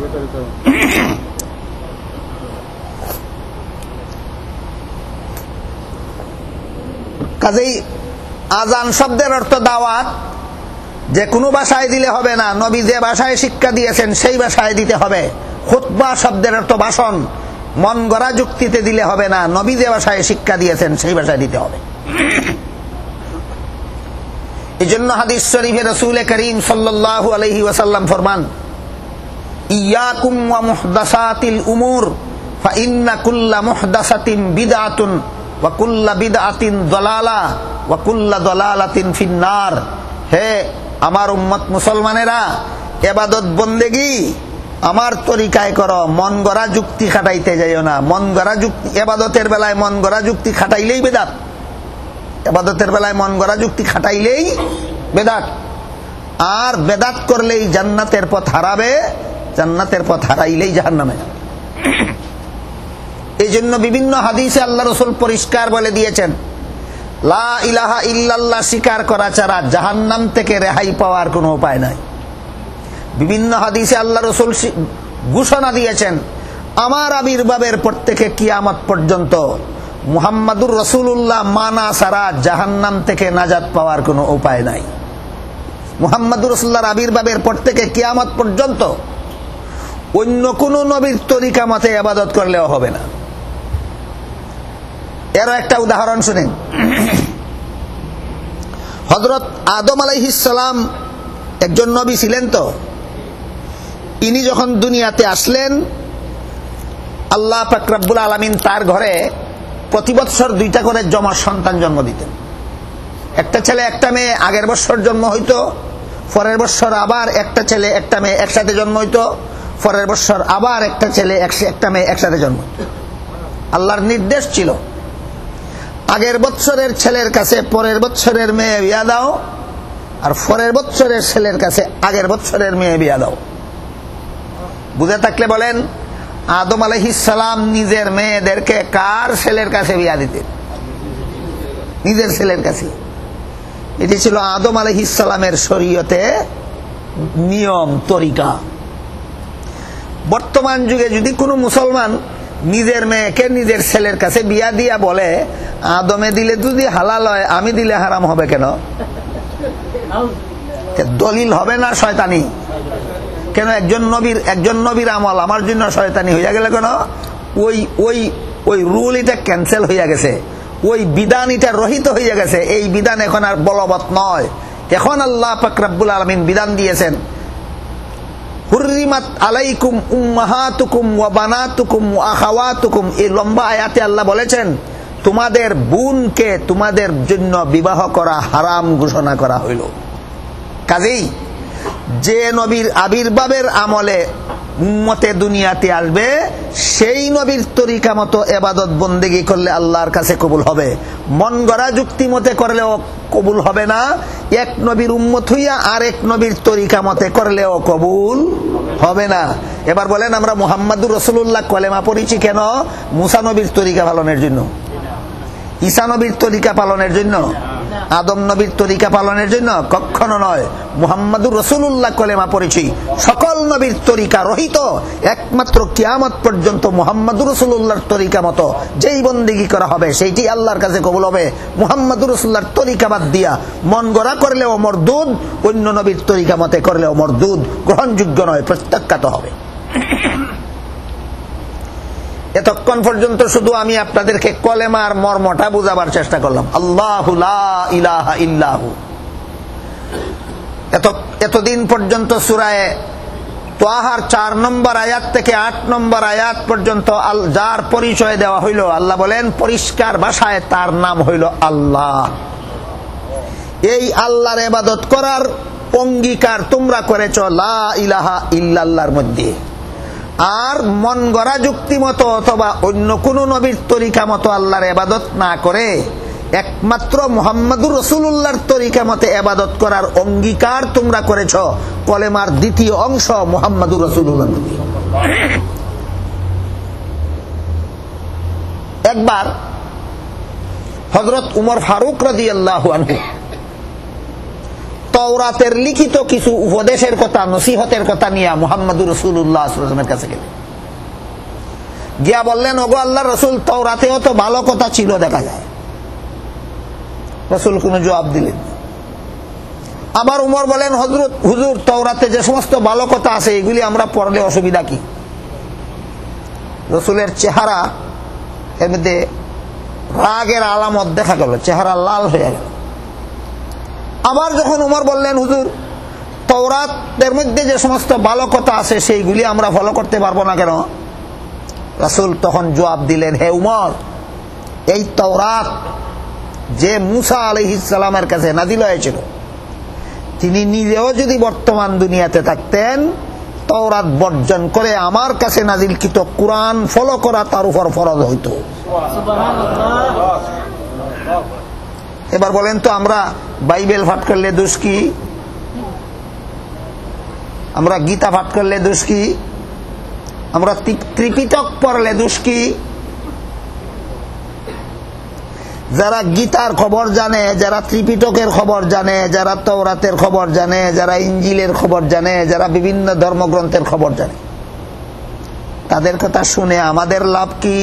কাজেই আজান শব্দের অর্থ দাওয়াত, যে কোনো ভাষায় দিলে হবে না, নবী যে ভাষায় শিক্ষা দিয়েছেন সেই ভাষায় দিতে হবে। খুতবা শব্দের অর্থ ভাষণ, মন গড়া যুক্তিতে দিলে হবে না, নবী যে ভাষায় শিক্ষা দিয়েছেন সেই ভাষায় দিতে হবে। এই জন্য হাদিস শরীফে রাসূল করিম সাল্লাল্লাহু আলাইহি ওয়াসাল্লাম ফরমান, ইয়াকুম ওয়া মুহদাসাতিল উমুর ফা ইন্না কুল্লা মুহদাসাতিন বিদআতুন ওয়া কুল্লা বিদআতিন দালালা ওয়া কুল্লা দালালাতিন ফিন্নার। হে আমার উম্মত মুসলমানেরা, ইবাদত বন্দেগী আমার তরিকায় করো, মন গড়া যুক্তি খাটাইতে যাইও না। মন গড়া যুক্তি, ইবাদতের বেলায় মন গড়া যুক্তি খাটাইলেই বেদাত। ইবাদতের বেলায় মন গড়া যুক্তি খাটাইলেই বেদাত। আর বেদাত করলেই জান্নাতের পথ হারাবে, জান্নাতের পথ হারাইলেই জাহান্নামে। এই জন্য বিভিন্ন হাদিসে আল্লাহ রাসূল পরিষ্কার বলে দিয়েছেন, লা ইলাহা ইল্লাল্লাহ স্বীকার করা ছাড়া জাহান্নাম থেকে রেহাই পাওয়ার কোনো উপায় নাই। বিভিন্ন হাদিসে আল্লাহ রাসূল ঘোষণা দিয়েছেন, আমার আবির্ভাবের পর থেকে কিয়ামত পর্যন্ত মুহাম্মাদুর রাসূলুল্লাহ মানা ছাড়া জাহান্নাম থেকে নাজাত পাওয়ার কোনো উপায় নাই। মুহাম্মাদুর রাসূলুল্লাহর আবির্ভাবের পর থেকে কিয়ামত পর্যন্ত অন্য কোন নবীর তরিকা মতে ইবাদত করলেও হবে না। এর একটা উদাহরণ শুনেন। হযরত আদম আলাইহিস সালাম একজন নবী ছিলেন। তো ইনি যখন দুনিয়াতে আসলেন, আল্লাহ পাক রব্বুল আলামিন তার ঘরে প্রতি বছর 2টা করে যমজ সন্তান জন্ম দিতেন। একটা ছেলে একটা মেয়ে আগের বছর জন্ম হইতো, পরের বছর আবার একটা ছেলে একটা মেয়ে একসাথে জন্ম হইতো, পরের বছর আবার একটা ছেলে একটা মেয়ে একসাথে জন্ম হইতো। আল্লাহর নির্দেশ ছিল, আগের বছরের ছেলের কাছে পরের বছরের মেয়ে বিয়া দাও, আর পরের বছরের ছেলের কাছে আগের বছরের মেয়ে বিয়া দাও। বুঝে থাকলে বলেন, আদম আলাইহিস সালাম নিজের মেয়েদেরকে কার ছেলের কাছে বিয়া দিতেন? নিজের ছেলের কাছে। এটি ছিল আদম আলাইহিস সালামের শরীয়তে নিয়ম তরিকা। বর্তমান যুগে যদি কোনো মুসলমান নিজের মেয়েকে নিজের ছেলের কাছে বিয়া দিয়া বলে আদমে দিলে যদি হালাল হয় আমি দিলে হারাম হবে কেন? দলিল হবে না শয়তানি? কেন একজন নবীর আমল আমার জন্য শয়তানি হইয়া গেলে কেন? ওই ওই ওই রুল এটা ক্যান্সেল হইয়া গেছে, ওই বিধান এটা রহিত হইয়া গেছে। এই বিধান এখন আর বলবৎ নয়। এখন আল্লাহ পাক রব্বুল আলামিন বিধান দিয়েছেন, হুররিমাত আলাইকুম উম্মাহাতুকুম ওয়া বানাতুকুম ওয়া আখাওয়াতুকুম। এই লম্বা আয়াতে আল্লাহ বলেছেন তোমাদের বোনকে তোমাদের জন্য বিবাহ করা হারাম ঘোষণা করা হইল। কাজেই যে নবীর আবির্ভাবের আমলে উম্মতে দুনিয়াতে আসবে সেই নবীর তরিকা মতো ইবাদত বন্দেগী করলে আল্লাহর কাছে কবুল হবে। মন গড়া যুক্তি মতে করলেও কবুল হবে না। এক নবীর উম্মত হইয়া আরেক নবীর তরিকা মতে করলেও কবুল হবে না। এবার বলেন আমরা মুহাম্মাদুর রাসূলুল্লাহ কলেমা পড়েছি কেন? মুসা নবীর তরিকা পালনের জন্য, ঈসা নবীর তরিকা পালনের জন্য, আদম নবীর তরিকা পালনের জন্য? কখনো নয়। মুহাম্মাদুর রাসূলুল্লাহ কলেমা পড়েছি সকল নবীর তরিকা রহিত, একমাত্র কিয়ামত পর্যন্ত মুহাম্মাদুর রাসূলুল্লাহর তরিকা মতো যেই বন্দেগী করা হবে সেইটি আল্লাহর কাছে কবুল হবে। মুহাম্মাদুর রাসূলুল্লাহর তরিকা বাদ দিয়া মন গড়া করলেও মরদুদ, অন্য নবীর তরিকা মতে করলেও মরদুদ, গ্রহণযোগ্য নয়, প্রত্যাখ্যাত হবে। এতক্ষণ পর্যন্ত শুধু আমি আপনাদেরকে কলেমার মর্মটা বুঝাবার চেষ্টা করলাম। আল্লাহু লা ইলাহা ইল্লাহু। এতদিন পর্যন্ত সূরা তাহার 4 নম্বর আয়াত থেকে 8 নম্বর আয়াত পর্যন্ত যার পরিচয় দেওয়া হইল, আল্লাহ বলেন পরিষ্কার ভাষায় তার নাম হইল আল্লাহ। এই আল্লাহর ইবাদত করার অঙ্গীকার তোমরা করেছ লা ইলাহা ইল্লাল্লাহর মধ্যে। আর মন গড়া যুক্তি মতো অথবা অন্য কোন নবীর তরিকা মতো আল্লাহর ইবাদত না করে একমাত্র মুহাম্মাদুর রাসূলুল্লাহর তরিকা মতে ইবাদত করার অঙ্গীকার তোমরা করেছ কলেমার দ্বিতীয় অংশ মুহাম্মাদুর রাসূলুল্লাহ। একবার হযরত উমর ফারুক রাদিয়াল্লাহু আনহু তাওরাতের লিখিত কিছু উপদেশের কথা, নসিহতের কথা নিয়ে মুহাম্মাদুর রাসূলুল্লাহ সাল্লাল্লাহু আলাইহি ওয়াসাল্লামের কাছে গেলেন। গিয়া বললেন, ওগো আল্লাহর রাসূল, তাওরাতেও তো ভালো কথা ছিল দেখা যায়। রাসূল কোনো জবাব দিলেন। আবার উমর বলেন, হুজুর তাওরাতে যে সমস্ত ভালো কথা আছে এগুলি আমরা পড়লে অসুবিধা কি? রাসূলের চেহারা এর মধ্যে রাগের আলামত দেখা গেল, চেহারা লাল হয়ে গেল। আবার যখন উমর বললেন, হুজুর তাওরাতের মধ্যে যে সমস্ত ভালো কথা আছে সেইগুলি আমরা ফলো করতে পারবো না কেন? রাসূল তখন জবাব দিলেন, হে উমর, এই তাওরাত যে মুসা আলাইহিস সালামের কাছে নাযিল হয়েছিল, তিনি নিজেও যদি বর্তমান দুনিয়াতে থাকতেন তাওরাত বর্জন করে আমার কাছে নাযিলকৃত কুরআন ফলো করা তার উপর ফরজ হইত। এবার বলেন তো, আমরা বাইবেল পাঠ করলে দোষ কি? আমরা গীতা পাঠ করলে দোষ কি? আমরা ত্রিপিটক পড়লে দোষ কি? যারা গীতার খবর জানে, যারা ত্রিপিটকের খবর জানে, যারা তাওরাতের খবর জানে, যারা ইনজিলের খবর জানে, যারা বিভিন্ন ধর্মগ্রন্থের খবর জানে, তাদের কথা শুনে আমাদের লাভ কি?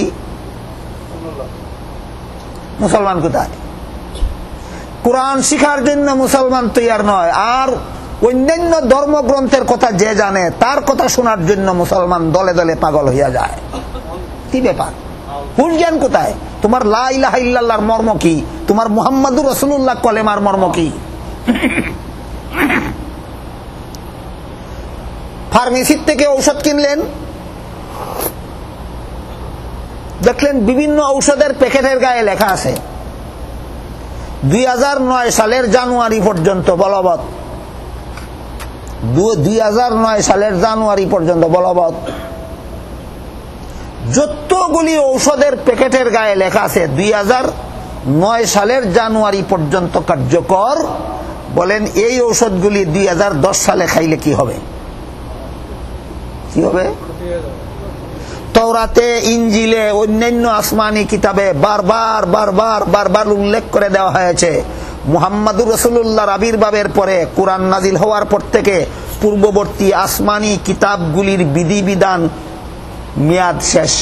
মুসলমান কোথায়? কুরআন শিখার জন্য মুসলমান তৈয়ার নয়, আর অন্যান্য ধর্মগ্রন্থের কথা যে জানে তার কথা শোনার জন্য মুসলমান দলে দলে পাগল হইয়া যায়। কি ব্যাপার? হুঁশ জ্ঞান কোথায়? তোমার লা ইলাহা ইল্লাল্লাহর মর্ম কি? তোমার মুহাম্মাদুর রাসূলুল্লাহ কলেমার মর্ম কি? ফার্মেসির থেকে ঔষধ কিনলেন, দেখলেন বিভিন্ন ঔষধের প্যাকেটের গায়ে লেখা আছে 2009 সালের জানুয়ারি পর্যন্ত বলবৎ। 2009 সালের জানুয়ারি পর্যন্ত বলবৎ। যতগুলি ঔষধের প্যাকেটের গায়ে লেখা আছে 2009 সালের জানুয়ারি পর্যন্ত কার্যকর, বলেন এই ঔষধগুলি 2010 সালে খাইলে কি হবে? কি হবে? তাওরাতে, ইনজিলে, অন্যান্য আসমানি কিতাবে বারবার বারবার বারবার উল্লেখ করে দেওয়া হয়েছে মুহাম্মাদুর রাসূলুল্লাহর আবির্ভাবের পরে কুরআন নাজিল হওয়ার পর থেকে পূর্ববর্তী আসমানি কিতাবগুলির বিধিবিধান মেয়াদ শেষ।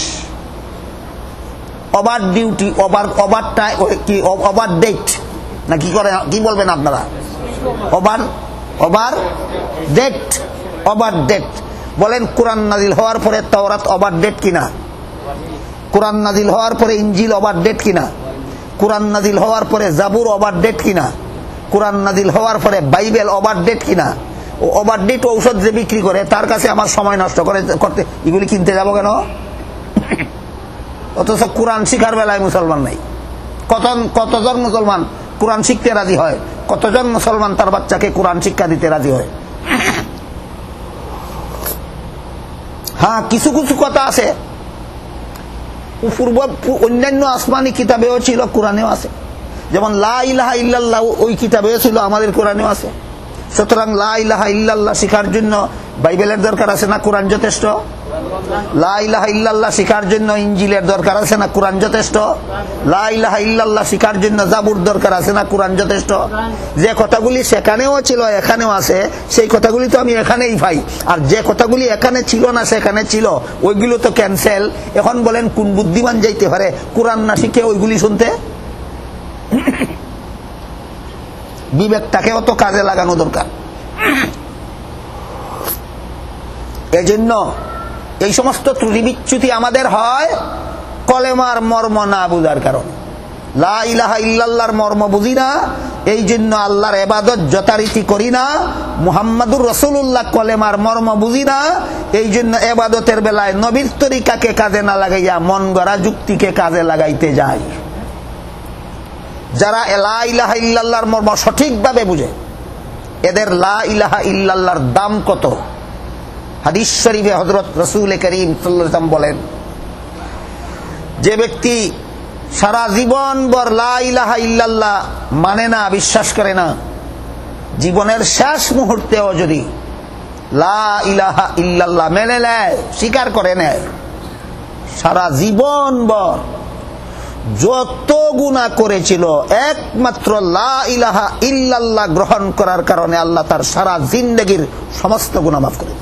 ওভার ডিউটি, ওভার ডেট না কি করে, কি বলবেন আপনারা? ওভার ডেট বলেন। কুরআন নাজিল হওয়ার পরে তাওরাত ওভার ডেট কিনা? কুরআন নাজিল হওয়ার পরে ইনজিল ওভার ডেট কিনা? কুরআন নাজিল হওয়ার পরে জাবুর ওভার ডেট কিনা? কুরআন নাজিল হওয়ার পরে বাইবেল ওভার ডেট কিনা? ওভার ডেট ঔষধ যে বিক্রি করে তার কাছে আমার সময় নষ্ট করতে এগুলি কিনতে যাব কেন? অথচ কোরআন শিখার বেলায় মুসলমান নাই। কতজন মুসলমান কোরআন শিখতে রাজি হয়? কতজন মুসলমান তার বাচ্চাকে কোরআন শিক্ষা দিতে রাজি হয়? হ্যাঁ, কিছু কিছু কথা আছে অন্যান্য আসমানি কিতাবেও ছিল, কোরআনেও আছে। যেমন লা ইলাহা ইল্লাল্লাহ ওই কিতাবেও ছিল, আমাদের কোরআনেও আছে। সুতরাং লা ইলাহা ইল্লাল্লাহ শিখার জন্য বাইবেলের দরকার আছে না কোরআন যথেষ্ট? লা ইলাহা ইল্লাল্লাহ শিখার জন্য ইনজিলের দরকার আছে না কোরআন যথেষ্ট? লা ইলাহা ইল্লাল্লাহ শিখার জন্য জাবুর দরকার আছে না কোরআন যথেষ্ট? যে কথাগুলি সেখানেও ছিল এখানেও আছে, সেই কথাগুলি তো আমি এখানেই পাই। আর যে কথাগুলি এখানে ছিল না সেখানে ছিল, ওইগুলো তো ক্যান্সেল। এখন বলেন কোন বুদ্ধিমান যাইতে পারে কোরআন না শিখে ওইগুলি শুনতে? বিবেকটাকেও তো কাজে লাগানো দরকার। এজন্য এই সমস্ত ত্রুটি বিচ্যুতি আমাদের হয় কলেমার মর্ম না বুঝার কারণে। লা ইলাহা ইল্লাল্লাহর মর্ম বুঝি না, এই জন্য আল্লাহর ইবাদত যথারীতি করি না। মুহাম্মাদুর রাসূলুল্লাহ কলেমার মর্ম বুঝি না, এই জন্য ইবাদতের বেলায় নবীর তরিকাকে কাজে না লাগাইয়া মন গড়া যুক্তিকে কাজে লাগাইতে যায়। যারা লা ইলাহা ইল্লাল্লাহর মর্ম সঠিকভাবে বুঝে, এদের লা ইলাহা ইল্লাল্লাহর দাম কত? হাদিস শরীফে হযরত রাসূল করিম সাল্লাল্লাহু আলাইহি ওয়াসাল্লাম বলেন, যে ব্যক্তি সারা জীবন ভর লা ইলাহা ইল্লাল্লাহ মানে না, বিশ্বাস করে না, জীবনের শেষ মুহূর্তেও যদি লা ইলাহা ইল্লাল্লাহ মেনে নেয়, স্বীকার করে নেয়, সারা জীবন ভর যত গুনাহ করেছিল একমাত্র লা ইলাহা ইল্লাল্লাহ গ্রহণ করার কারণে আল্লাহ তার সারা জিন্দেগীর সমস্ত গুনাহ মাফ করে।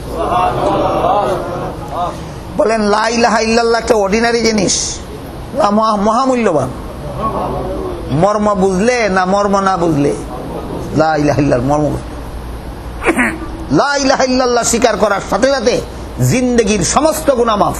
বলেন লা ইলাহা ইল্লাল্লাহ একটা অর্ডিনারি জিনিস না মহামূল্যবান? মর্ম বুঝলে না মর্ম না বুঝলে? লা ইলাহা ইল্লাল্লাহ মর্ম বুঝলে, লা ইলাহা ইল্লাল্লাহ স্বীকার করার সাথে সাথে জিন্দেগীর সমস্ত গুনাহ মাফ।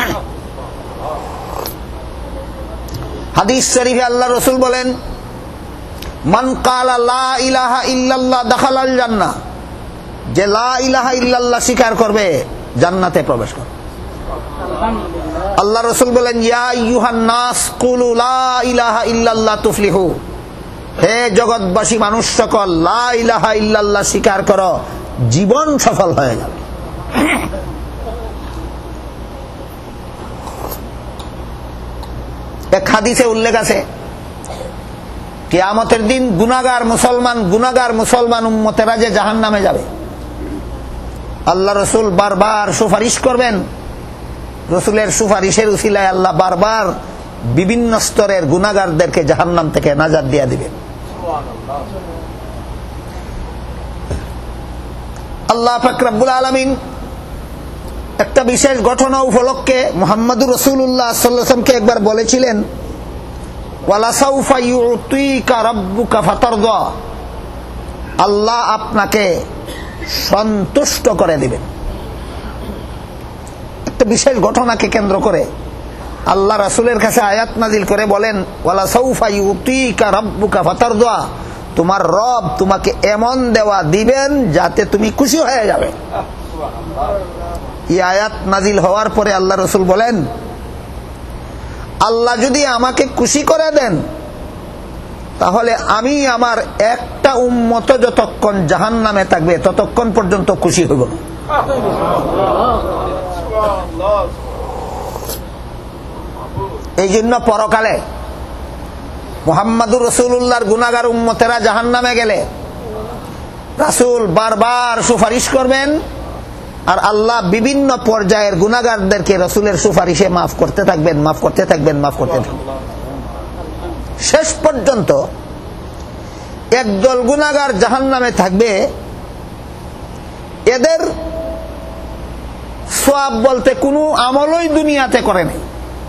হাদিস শরীফে আল্লাহ রাসূল বলেন, মান ক্বালা লা ইলাহা ইল্লাল্লাহ দাখালাল জান্নাহ, যে লা ইলাহা ইল্লাল্লাহ স্বীকার করবে জান্নাতে প্রবেশ করবে। আল্লাহ রাসূল বলেন, ইয়া আইয়ুহান নাস কুলু লা ইলাহা ইল্লাল্লাহ তুফলিহু, হে জগৎবাসী মানুষ সকল লা ইলাহা ইল্লাল্লাহ স্বীকার করো, জীবন সফল হয়ে যাবে। এক হাদিসে উল্লেখ আছে, কিয়ামতের দিন গুনাহগার মুসলমান উম্মতেরা যে জাহান্নামে যাবে, আল্লাহ রাসূল বারবার সুপারিশ করবেন। রাসূলের সুপারিশের উসিলায় আল্লাহ বারবার বিভিন্ন স্তরের গুনাহগারদেরকে জাহান্নাম থেকে নাজাত দিয়ে দিবেন। আল্লাহ পাক রব্বুল আলামিন একটা বিশেষ ঘটনা উপলক্ষে মুহাম্মদুর রাসূলুল্লাহ সাল্লাল্লাহু আলাইহি ওয়াসাল্লামকে একবার বলেছিলেন, ওয়ালা সাউফা ইউতিকা রাব্বুকা ফাতারদা, আল্লাহ আপনাকে সন্তুষ্ট করে দিবেন। একটা বিশেষ ঘটনাকে কেন্দ্র করে আল্লাহ রাসূলের কাছে আয়াত নাজিল করে বলেন, ওয়ালা সাউফা ইউতিকা রাব্বুকা ফাতারদা, তোমার রব তোমাকে এমন দেওয়া দিবেন যাতে তুমি খুশি হয়ে যাবে। এই আয়াত নাজিল হওয়ার পরে আল্লাহ রাসূল বলেন, আল্লাহ যদি আমাকে খুশি করে দেন তাহলে আমি আমার একটা উম্মত যতক্ষণ জাহান্নামে থাকবে ততক্ষণ পর্যন্ত খুশি হইব না। এই জন্য পরকালে মুহাম্মাদুর রাসূলুল্লাহর গুনাহগার উম্মতেরা জাহান্নামে গেলে রাসূল বারবার সুপারিশ করবেন, আর আল্লাহ বিভিন্ন পর্যায়ের গুনাহগারদেরকে রাসূলের সুপারিশে মাফ করতে থাকবেন। শেষ পর্যন্ত একদল গুনাহগার জাহান্নামে থাকবে, এদের সওয়াব বলতে কোনো আমলই দুনিয়াতে করে নাই,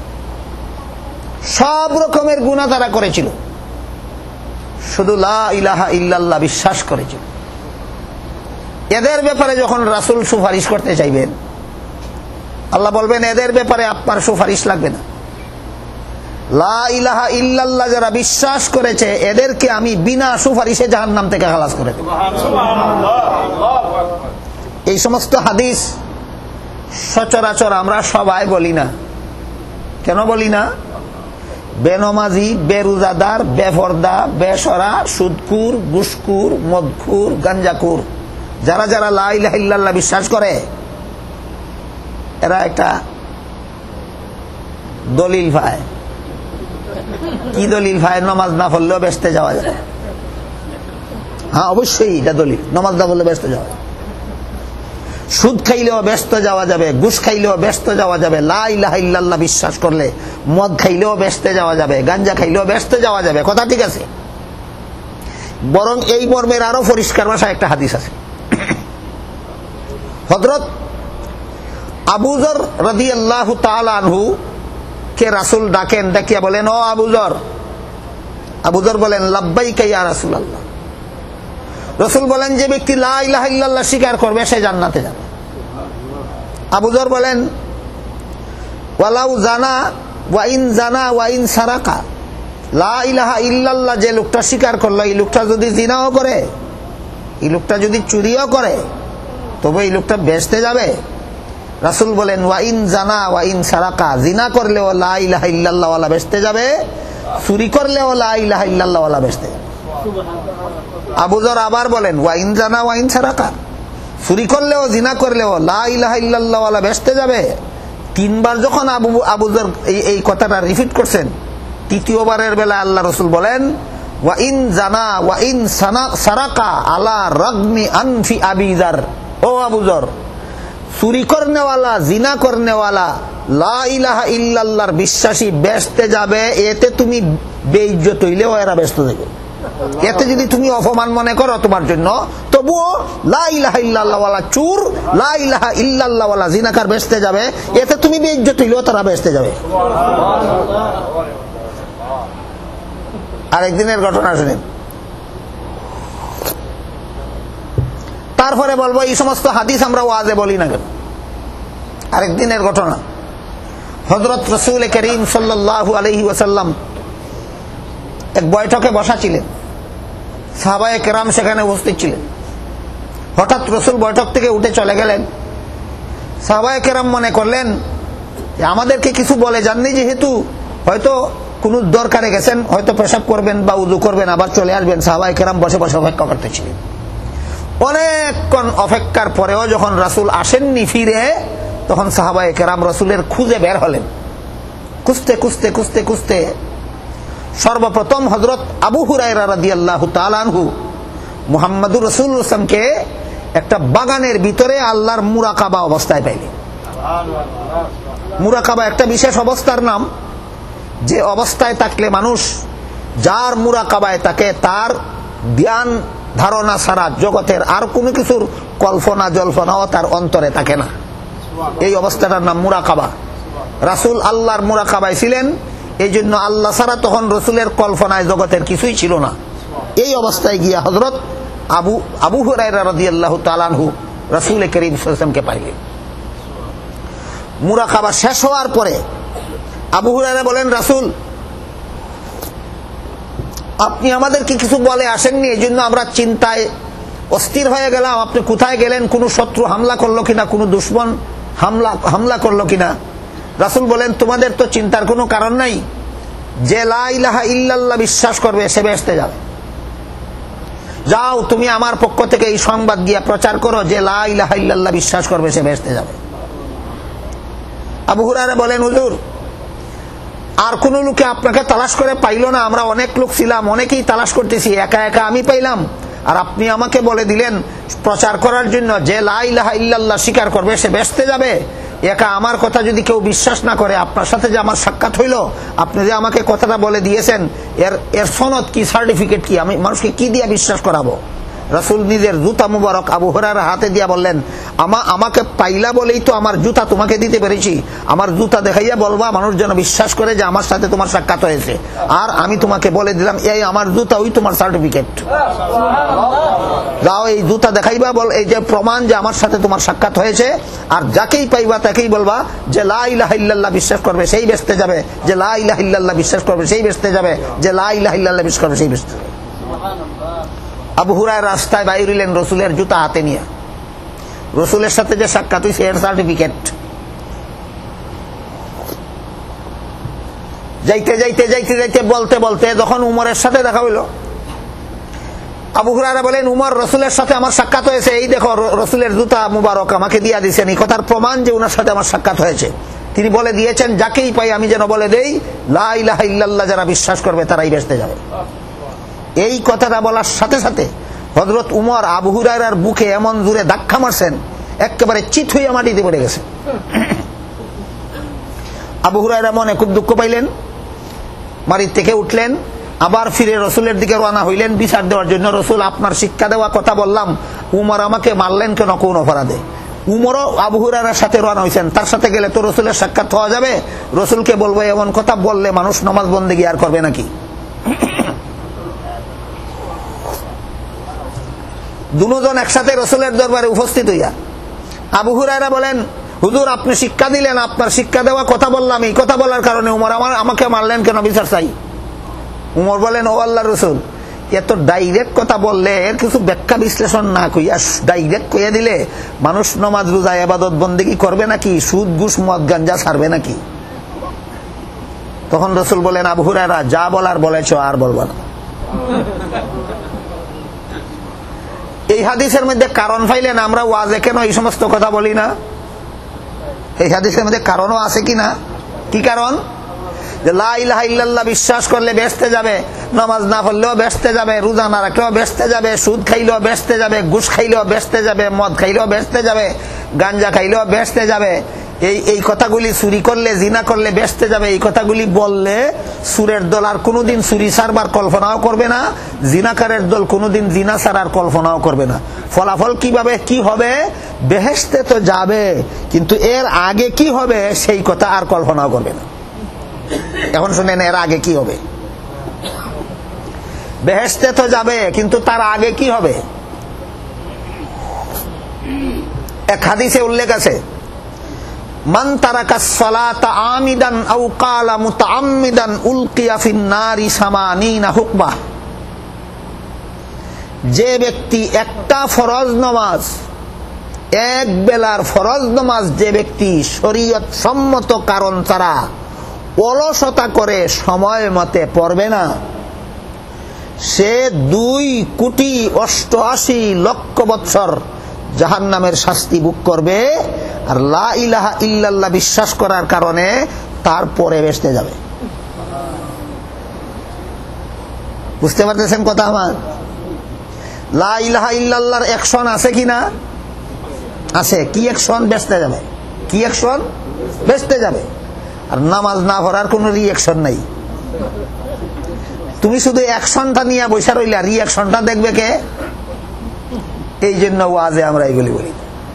সব রকমের গুনাহ তারা করেছিল, শুধু লা ইলাহা ইল্লাল্লাহ বিশ্বাস করেছিল। এদের ব্যাপারে যখন রাসূল সুপারিশ করতে চাইবেন, আল্লাহ বলবেন এদের ব্যাপারে আপনার সুপারিশ লাগবে না। লা ইলাহা ইল্লাল্লাহ যারা বিশ্বাস করেছে এদেরকে আমি বিনা সুপারিশে জাহান্নাম থেকে খালাস করে দেব। এই সমস্ত হাদিস সচরাচর আমরা সবাই বলি না। কেন বলি না? বেনমাজি, বেরোজাদার, বেপরদা, বেসরা, সুদকুর, ঘুষখোর, মদখোর, গাঞ্জাখোর, যারা যারা লা ইলাহা ইল্লাল্লাহ বিশ্বাস করে, এরা একটা দলিল পায়। কি দলিল পায়? নামাজ না পড়লেও বেহেশতে যাওয়া যায়। হ্যাঁ, অবশ্যই এটা দলিল, নামাজ না পড়লে বেহেশতে যাওয়া যায়। সুদ খাইলেও বেহেশতে যাওয়া যাবে, ঘুষ খাইলেও বেহেশতে যাওয়া যাবে, লা ইলাহা ইল্লাল্লাহ বিশ্বাস করলে। মদ খাইলেও বেহেশতে যাওয়া যাবে, গাঞ্জা খাইলেও বেহেশতে যাওয়া যাবে, কথা ঠিক আছে। বরং এই মর্মের আরো পরিষ্কার ভাষায় একটা হাদিস আছে। হযরত আবু যর রাদিয়াল্লাহু তাআলা আনহু কে রাসূল ডাকেন, ডাকিয়া বলেন, ও আবু যর। আবু যর বলেন, লাব্বাইকা ইয়া রাসূলুল্লাহ। রাসূল বলেন, যে ব্যক্তি লা ইলাহা ইল্লাল্লাহ স্বীকার করবে সে জান্নাতে যাবে। আবু যর বলেন, ওয়ালাউ জানা ওয়া ইন জানা ওয়া ইন সারাকা। লা ইলাহা ইল্লাল্লাহ যে লোকটা স্বীকার করলো, এই লোকটা যদি জিনাও করে, এই লোকটা যদি চুরিও করে, তবে এই লোকটা বেহেশতে যাবে। রাসূল বলেন, ওয়া ইন জানা ওয়া ইন সারাকা, জিনা করলেও লা ইলাহা ইল্লাল্লাহ ওয়ালা বেহেশতে যাবে, চুরি করলেও লা ইলাহা ইল্লাল্লাহ ওয়ালা বেহেশতে যাবে। আবু যর আবার বলেন, ওয়া ইন জানা ওয়া ইন সারাকা, চুরি করলেও জিনা করলেও লা ইলাহা ইল্লাল্লাহ ওয়ালা বেহেশতে যাবে। তিনবার যখন আবু যর এই কথাটা রিপিট করছেন, তৃতীয়বারের বেলা আল্লাহ রাসূল বলেন, ওয়া ইন জানা ওয়া ইন সারাকা আলা রাগমি আনফি আবি যর। ও আবু যর, চুরি করনেওয়ালা, জিনা করনেওয়ালা, লা ইলাহা ইল্লাল্লাহর বিশ্বাসী বেহেশতে যাবে, এতে তুমি বেইজ্জত হইলেও এরা বেহেশতে যাবে। এতে যদি তুমি অপমান মনে করো তোমার জন্য, তবুও লা ইলাহা ইল্লাল্লাহ ওয়ালা চুর, লা ইলাহা ইল্লাল্লাহ ওয়ালা জিনাকার বেহেশতে যাবে, এতে তুমি বেইজ্জত হইলেও তারা বেহেশতে যাবে। আরেকদিনের ঘটনা শুনেন, তারপরে বলবো এই সমস্ত হাদিস আমরা ওয়াজে বলি না কেন। আরেকদিনের ঘটনা, হযরত রাসূল করিম সাল্লাল্লাহু আলাইহি ওয়াসাল্লাম এক বৈঠকে বসা ছিলেন, সাহাবায়ে কেরাম সেখানে উপস্থিত ছিলেন। হঠাৎ রাসূল বৈঠক থেকে উঠে চলে গেলেন। সাহাবায়ে কেরাম মনে করলেন যে আমাদেরকে কিছু বলে যাননি, যেহেতু হয়তো কোনো দরকারে গেছেন, হয়তো পেশাব করবেন বা উযু করবেন, আবার চলে আসবেন। সাহাবায়ে কেরাম বসে বসে অপেক্ষা করতেছিলেন। অনেকক্ষণ অপেক্ষার পরেও যখন রাসূল আসেননি ফিরে, তখন সাহাবায়ে কেরাম রাসূলের খুঁজে বের হলেন। খুঁজতে খুঁজতে খুঁজতে খুঁজতে সর্বপ্রথম হযরত আবু হুরায়রা রাদিয়াল্লাহু তাআলা আনহু মুহাম্মদুর রাসূলুল্লাহ সাল্লাল্লাহু আলাইহি ওয়াসাল্লামকে একটা বাগানের ভিতরে আল্লাহর মুরাকাবা অবস্থায় পাইলেন। মুরাকাবা একটা বিশেষ অবস্থার নাম, যে অবস্থায় থাকলে মানুষ যার মুরাকাবায় থাকে তার ধ্যান ধারণা ছাড়া জগতের আর কোনো কিছুর কল্পনা জল্পনাও তার অন্তরে থাকে না। এই অবস্থাটার নাম মুরাকাবা। রাসূল আল্লাহর মুরাকাবায় ছিলেন, এই জন্য আল্লাহ ছাড়া তখন রাসূলের কল্পনায় জগতের কিছুই ছিল না। এই অবস্থায় গিয়া হযরত আবু হুরায়রা রাদিয়াল্লাহু তাআলা আনহু রাসূল করিম সাল্লাল্লাহু আলাইহি ওয়াসাল্লামকে পাইলেন। মুরাকাবা শেষ হওয়ার পরে আবু হুরায়রা বলেন, রাসূল আপনি আমাদেরকে কিছু বলে আসেননি, এই জন্য আমরা চিন্তায় অস্থির হয়ে গেলাম। আপনি কোথায় গেলেন? কোন শত্রু হামলা করলো কিনা, কোন দুশমন হামলা করলো কিনা? রাসূল বলেন, তোমাদের তো চিন্তার কোনো কারণ নাই। যে লা ইলাহা ইল্লাল্লাহ বিশ্বাস করবে সে বেহেশতে যাবে। যাও তুমি আমার পক্ষ থেকে এই সংবাদ গিয়া প্রচার করো যে লা ইলাহা ইল্লাল্লাহ বিশ্বাস করবে সে বেহেশতে যাবে। আবু হুরায়রা বলেন, হুজুর আর কোন লোকে আপনাকে তালাশ করে পাইল না, আমরা অনেক লোক ছিলাম, অনেকেই তালাশ করতেছি, একা একা আমি পাইলাম, আর আপনি আমাকে বলে দিলেন প্রচার করার জন্য যে লা ইলাহা ইল্লাল্লাহ স্বীকার করবে সে বেহেশতে যাবে। একা আমার কথা যদি কেউ বিশ্বাস না করে, আপনার সাথে যে আমার সাক্ষাৎ হইল, আপনি যে আমাকে কথাটা বলে দিয়েছেন, এর সনদ কি, সার্টিফিকেট কি, আমি মানুষকে কি দিয়ে বিশ্বাস করাবো? রাসূল নিজের জুতা মুবারক আবু হুরায়রার হাতে দিয়া বললেন, আমাকে পাইলা বলেই তো আমার জুতা তোমাকে দিতে পেরেছি, আমার জুতা দেখাইয়া বলবা, মানুষ যেন বিশ্বাস করে যে আমার সাথে তোমার সাক্ষাৎ হয়েছে, আর আমি তোমাকে বলে দিলাম এই আমার জুতা, ওই তোমার সার্টিফিকেট। যাও এই জুতা দেখাইবা, বল এই যে প্রমাণ যে আমার সাথে তোমার সাক্ষাৎ হয়েছে, আর যাকেই পাইবা তাকেই বলবা যে লা ইলাহা ইল্লাল্লাহ বিশ্বাস করবে সেই বেহেশতে যাবে, যে লা ইলাহা ইল্লাল্লাহ বিশ্বাস করবে সেই বেহেশতে যাবে, যে লা ইলাহা ইল্লাল্লাহ বিশ্বাস করবে সেই বেহেশতে যাবে। আবু হুরায়রা রাস্তায় বাইর হইলেন রসুলের জুতা হাতে নিয়ে, রসুলের সাথে যে সাক্ষাৎ হইছে এর সার্টিফিকেট। যাইতে যাইতে যাইতে যাইতে বলতে বলতে যখন উমরের সাথে দেখা হইল, আবু হুরায়রা বলেন, উমর, রসুলের সাথে আমার সাক্ষাৎ হয়েছে, এই দেখো রসুলের জুতা মুবারক আমাকে দিয়া দিয়েছেন, এই কথার প্রমাণ যে উনার সাথে আমার সাক্ষাৎ হয়েছে। তিনি বলে দিয়েছেন যাকেই পাই আমি যেন বলে দেই লা ইলাহা ইল্লাল্লাহ, যারা বিশ্বাস করবে তারাই বেহেশতে যাবে। এই কথাটা বলার সাথে সাথে হযরত উমর আবু হুরায়রার বুকে এমন জোরে ধাক্কা মারছেন, একেবারে চিত হইয়া মাটিতে পড়ে গেছে। আবু হুরায়রা মনে খুব দুঃখ পাইলেন, মাটির থেকে উঠলেন, আবার ফিরে রসুলের দিকে রওনা হইলেন বিচার দেওয়ার জন্য। রসুল, আপনার শিক্ষা দেওয়া কথা বললাম, উমর আমাকে মারলেন কেন, কোন অপরাধে? উমরও আবু হুরায়রার সাথে রওনা হইছেন, তার সাথে গেলে তো রসুলের সাক্ষাৎ হওয়া যাবে, রসুলকে বলবো এমন কথা বললে মানুষ নামাজ বন্দেগী আর করবে নাকি? দুজন একসাথে রসুলের দরবারে উপস্থিত হইয়া আবু হুরায়রা বলেন, হুজুর, আপনি শিক্ষা দিলেন, আপনার শিক্ষা দেওয়া কথা বললাম, এই কথা বলার কারণে উমর আমাকে মারলেন কেন, বিচার চাই। উমর বলেন, ও আল্লাহর রাসূল, এত ডাইরেক্ট কথা বললে এর কিছু ব্যাখ্যা বিশ্লেষণ না কইয়া ডাইরেক্ট কইয়া দিলে মানুষ নামাজ রোজা ইবাদত বন্দেগী করবে নাকি, সুদ ঘুষ মদ গাঞ্জা ছাড়বে নাকি? তখন রাসূল বলেন, আবু হুরায়রা, যা বলার বলেছো, আর বলবা না। এই হাদিসের মধ্যে কারণ পাইলেন, আমরা ওয়াজে কেন এই সমস্ত কথা বলি না? এই হাদিসের মধ্যে কারণও আছে কিনা? কি কারণ? যে লা ইলাহা ইল্লাল্লাহ বিশ্বাস করলে বেহেশতে যাবে, নামাজ না পড়লেও বেহেশতে যাবে, রোজা না রাখলেও বেহেশতে যাবে, সুদ খাইলেও বেহেশতে যাবে, ঘুষ খাইলেও বেহেশতে যাবে, মদ খাইলেও বেহেশতে যাবে, গাঞ্জা খাইলেও বেহেশতে যাবে, এই কথাগুলি চুরি করলে, জিনা করলে বেহেশতে যাবে, এই কথাগুলি বললে সুরের দল আর কোনোদিন চুরি ছাড়বার কল্পনাও করবে না, জিনাকারের দল কোনোদিন জিনা ছাড়ার কল্পনাও করবে না। ফলাফল কিভাবে কি হবে? বেহেশতে তো যাবে, কিন্তু এর আগে কি হবে সেই কথা আর কল্পনাও করবে না। এখন শুনেন, এর আগে কি হবে? বেহেশতে তো যাবে, কিন্তু তার আগে কি হবে? এক হাদিসে উল্লেখ আছে, মান তারাকাস সালাতা আমিদান আও ক্বালা মুতাআম্মিদান উলকিয়া ফিন নারি 80 হুকবা। যে ব্যক্তি একটা ফরজ নামাজ, এক বেলার ফরজ নামাজ, যে ব্যক্তি শরীয়ত সম্মত কারণ ছাড়া অলসতা করে সময় মতে পড়বে না, সে 2,88,00,000 বৎসর জাহান্নামের শাস্তি ভোগ করবে, আর লা ইলাহা ইল্লাল্লাহ বিশ্বাস করার কারণে তারপরে বেহেশতে যাবে। বুঝতে পারতেছেন কথা আমার? লা ইলাহা ইল্লাল্লাহর অ্যাকশন আছে কিনা? আছে। কি অ্যাকশন? বেহেশতে যাবে। কি অ্যাকশন? বেহেশতে যাবে। আর নামাজ না পড়ার কোন রিঅ্যাকশন নাই। তুমি শুধু অ্যাকশনটা নিয়ে বসে রইলা, রিঅ্যাকশনটা দেখবে কে? এই জন্য ওয়াজে আমরা এগুলি বলি,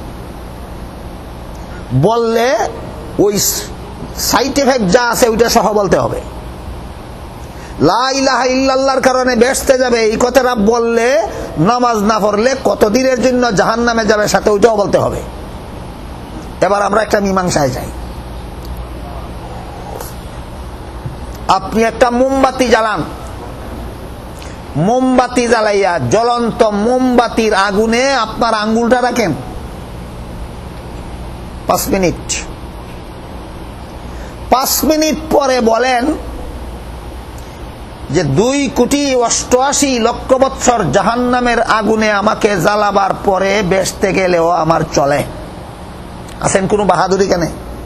বললে ওই সাইড এফেক্ট যা আছে ওইটা সহ বলতে হবে। লা ইলাহা ইল্লাল্লাহর কারণে বেহেশতে যাবে এই কথাটা বললে, নামাজ না পড়লে কতদিনের জন্য জাহান্নামে যাবে সাথে ওইটাও বলতে হবে। এবার আমরা একটা মীমাংসায় যাই। আপনি একটা মোমবাতি জ্বালান, মোমবাতি জ্বালাইয়া জ্বলন্ত মোমবাতির আগুনে আপনার আঙ্গুলটা রাখেন 5 মিনিট। 5 মিনিট পরে বলেন যে 2,88,00,000 বৎসর জাহান্নামের আগুনে আমাকে জ্বালাবার পরে বেহেশতে গেলেও আমার চলে। আছেন কোন বাহাদুরি কেন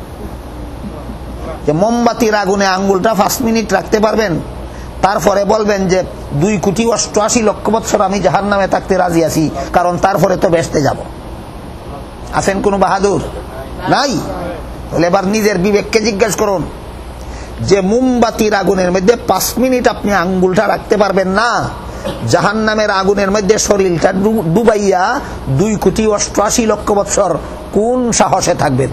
যে মোমবাতির আগুনে আঙ্গুলটা 5 মিনিট রাখতে পারবেন, তারপরে বলবেন যে 2,88,00,000 বৎসর আমি জাহান্নামে থাকতে রাজি আছি, কারণ তারপরে তো বেহেশতে যাব? আছেন কোন বাহাদুর? নাই। তাহলে এবার নিজের বিবেককে জিজ্ঞাসা করুন, যে মোমবাতির আগুনের মধ্যে 5 মিনিট আপনি আঙ্গুলটা রাখতে পারবেন না, জাহান্নামের আগুনের মধ্যে শরীরটা ডুবাইয়া 2,88,00,000 বৎসর কোন সাহসে থাকবেন?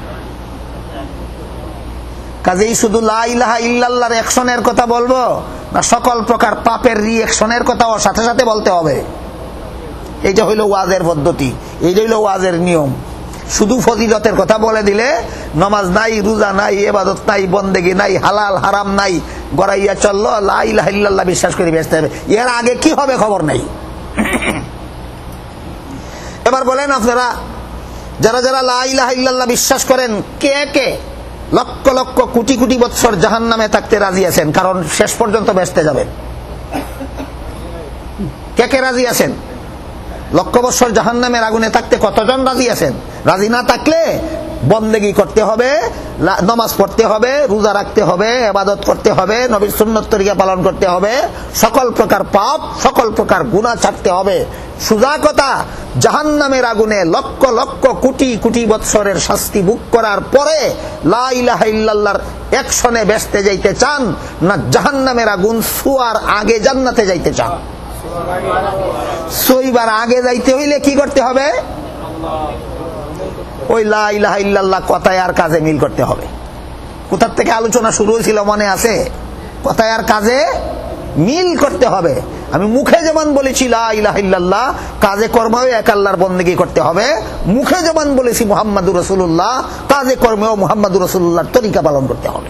কাজেই শুধু লা ইলাহা ইল্লাল্লাহর অ্যাকশনের কথা বলবো না সকল প্রকার পাপের রিঅ্যাকশনের কথাও সাথে সাথে বলতে হবে? এইটা হইল ওয়াজের পদ্ধতি, এইটা হইল ওয়াজের নিয়ম। শুধু ফজিলতের কথা বলে দিলে নামাজ নাই, রোজা নাই, ইবাদত নাই, বন্দেগী নাই, হালাল হারাম নাই, গড়াইয়া চললো লা ইলাহা ইল্লাল্লাহ বিশ্বাস করে বেঁচতে হবে, এর আগে কি হবে খবর নাই। এবার বলেন আপনারা, যারা যারা লা ইলাহা ইল্লাল্লাহ বিশ্বাস করেন, কে কে লক্ষ লক্ষ কোটি কোটি বৎসর জাহান্নামে থাকতে রাজি আছেন? কারণ শেষ পর্যন্ত বেঁচতে যাবেন। কে কে রাজি আছেন লক্ষ বৎসর জাহান্নামের আগুনে থাকতে? কতজন রাজি আছেন? রাজি না থাকলে বন্দেগী করতে হবে, নামাজ পড়তে হবে, রোজা রাখতে হবে, ইবাদত করতে হবে, নবীর সুন্নত তরিকা পালন করতে হবে, সকল প্রকার পাপ সকল প্রকার গুনাহ ছাড়তে হবে। সোজা কথা, জাহান্নামের আগুনে লক্ষ লক্ষ কোটি কোটি বৎসরের শাস্তি ভোগ করার পরে লা ইলাহা ইল্লাল্লাহর অ্যাকশনে বেঁচতে যাইতে চান, না জাহান্নামের আগুন ছোঁয়ার আগে জান্নাতে যাইতে চান? ছয়বার আগে যাইতে হইলে কি করতে হবে? ওই লা ইলাহা ইল্লাল্লাহ কথায় আর কাজে মিল করতে হবে। কোথার থেকে আলোচনা শুরু হয়েছিল মনে আছে? কথায় আর কাজে মিল করতে হবে। আমি মুখে যেমন বলেছি লা ইলাহা ইল্লাল্লাহ, কাজে কর্মেও এক আল্লাহর বন্দেগী করতে হবে। মুখে যেমন বলেছি মুহাম্মাদুর রাসূলুল্লাহ, কাজে কর্মেও মুহাম্মাদুর রাসূলুল্লাহর তরিকা পালন করতে হবে।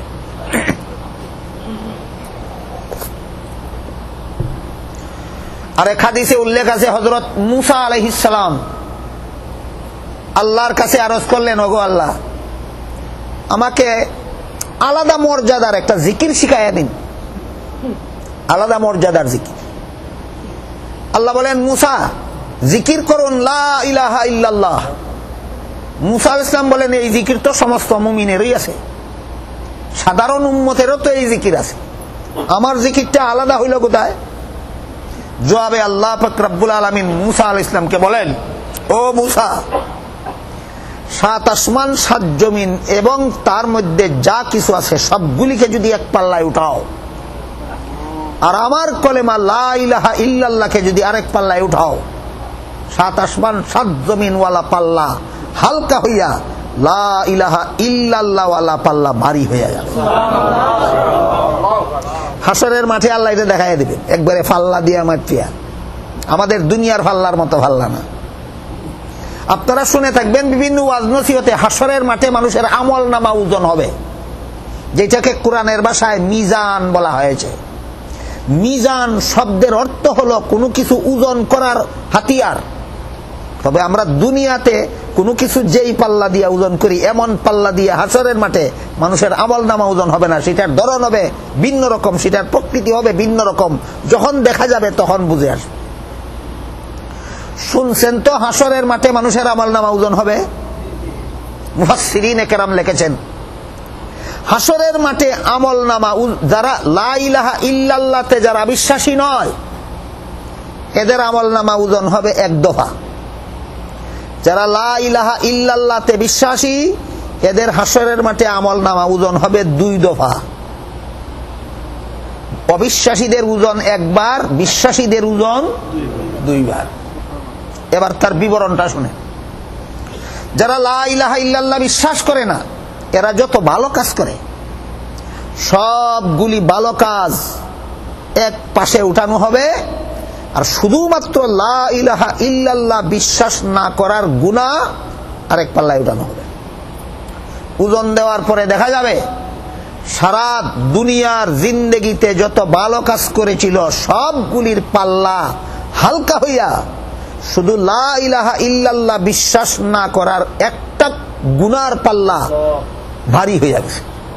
আর এক হাদিসে উল্লেখ আছে, হযরত মুসা আলাইহিস সালাম আল্লাহর কাছে আরজ করলেন, ওগো আল্লাহ, আমাকে আলাদা মর্যাদার একটা জিকির শিখাইয়া দিন, আলাদা মর্যাদার জিকির। আল্লাহ বলেন, মুসা জিকির করুন লা ইলাহা ইল্লাল্লাহ। মুসা আলাইহিস সালাম বলেন, এই জিকির তো সমস্ত মুমিনেরই আছে, সাধারণ উম্মতেরও তো এই জিকির আছে, আমার জিকিরটা আলাদা হইল কোথায়? জবাবে আল্লাহ পাক রব্বুল আলামিন মুসা আলাইহিস সালামকে বলেন, ও মুসা, 7 আসমান 7 জমিন এবং তার মধ্যে যা কিছু আছে সবগুলিকে যদি এক পাল্লায় উঠাও, আর আমার কলেমা লা ইলাহা ইল্লাল্লাহকে যদি আরেক পাল্লায় উঠাও, 7 আসমান 7 জমিন ওয়ালা পাল্লা হালকা হইয়া লা ইলাহা ইল্লাল্লাহ ওয়ালা পাল্লা ভারী হইয়া যাবে। হাসরের মাঠে আল্লাহ এটা দেখাইয়া দিবেন, একবারে পাল্লা দিয়া মাটিয়া, আমাদের দুনিয়ার পাল্লার মতো পাল্লা না। আপনারা শুনে থাকবেন বিভিন্ন ওয়াজ নসিহতে, হাসরের মাঠে মানুষের আমল নামা ওজন হবে, যেটাকে কোরআনের ভাষায় মিজান বলা হয়েছে। মিজান শব্দের অর্থ হলো কোনো কিছু ওজন করার হাতিয়ার। তবে আমরা দুনিয়াতে কোনো কিছু যেই পাল্লা দিয়ে ওজন করি, এমন পাল্লা দিয়ে হাসরের মাঠে মানুষের আমল নামা ওজন হবে না। সেটার ধরন হবে ভিন্ন রকম, সেটার প্রকৃতি হবে ভিন্ন রকম। যখন দেখা যাবে তখন বুঝে আসবে। শুনছেন তো হাসরের মাঠে মানুষের আমল নামা ওজন হবে? মুফাসসিরিনে কেরাম লিখেছেন, হাসরের মাঠে আমল নামা যারা লা ইলাহা ইল্লাল্লাহতে যারা বিশ্বাসী নয়, এদের আমল নামা ওজন হবে 1 দফা। যারা লা ইলাহা ইল্লাল্লাহতে বিশ্বাসী, এদের হাসরের মাঠে আমল নামা ওজন হবে 2 দফা। অবিশ্বাসীদের ওজন 1 বার, বিশ্বাসীদের ওজন 2 বার। এবার তার বিবরণটা শুনে। যারা লা ইলাহা ইল্লাল্লাহ বিশ্বাস করে না, এরা যত ভালো কাজ করে সবগুলি ভালো কাজ এক পাশে উঠানো হবে, আর শুধুমাত্র লা ইলাহা ইল্লাল্লাহ বিশ্বাস না করার গুনাহ আরেক পাল্লায় উঠানো হবে। ওজন দেওয়ার পরে দেখা যাবে সারা দুনিয়ার জিন্দেগিতে যত ভালো কাজ করেছিল সবগুলির পাল্লা হালকা হইয়া শুধু লা ইলাহা ইল্লাল্লাহ বিশ্বাস না করার একটা গুনার পাল্লা ভারী হয়ে যাবে।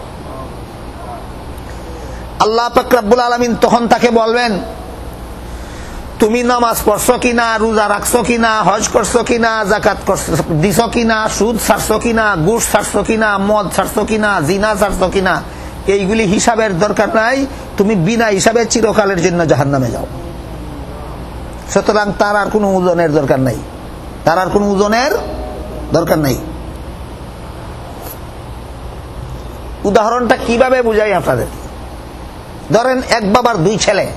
আল্লাহ পাক রব্বুল আলামিন তখন তাকে বলবেন, তুমি নামাজ পড়ছো কিনা, রোজা রাখছো কিনা, হজ করছো কিনা, যাকাত দিছো কিনা, সুদ ছাড়ছো কিনা, ঘুষ ছাড়ছো কিনা, মদ ছাড়ছো কিনা, জিনা ছাড়ছো কিনা, এইগুলি হিসাবের দরকার নাই। তুমি বিনা হিসাবে চিরকালের জন্য জাহান্নামে যাও। সুতরাং তার আর কোনো ওজনের দরকার নাই, তার আর কোনো ওজনের দরকার নাই। উদাহরণটা কিভাবে বুঝাই আপনাদের? ধরেন এক বাবার দুই ছেলে।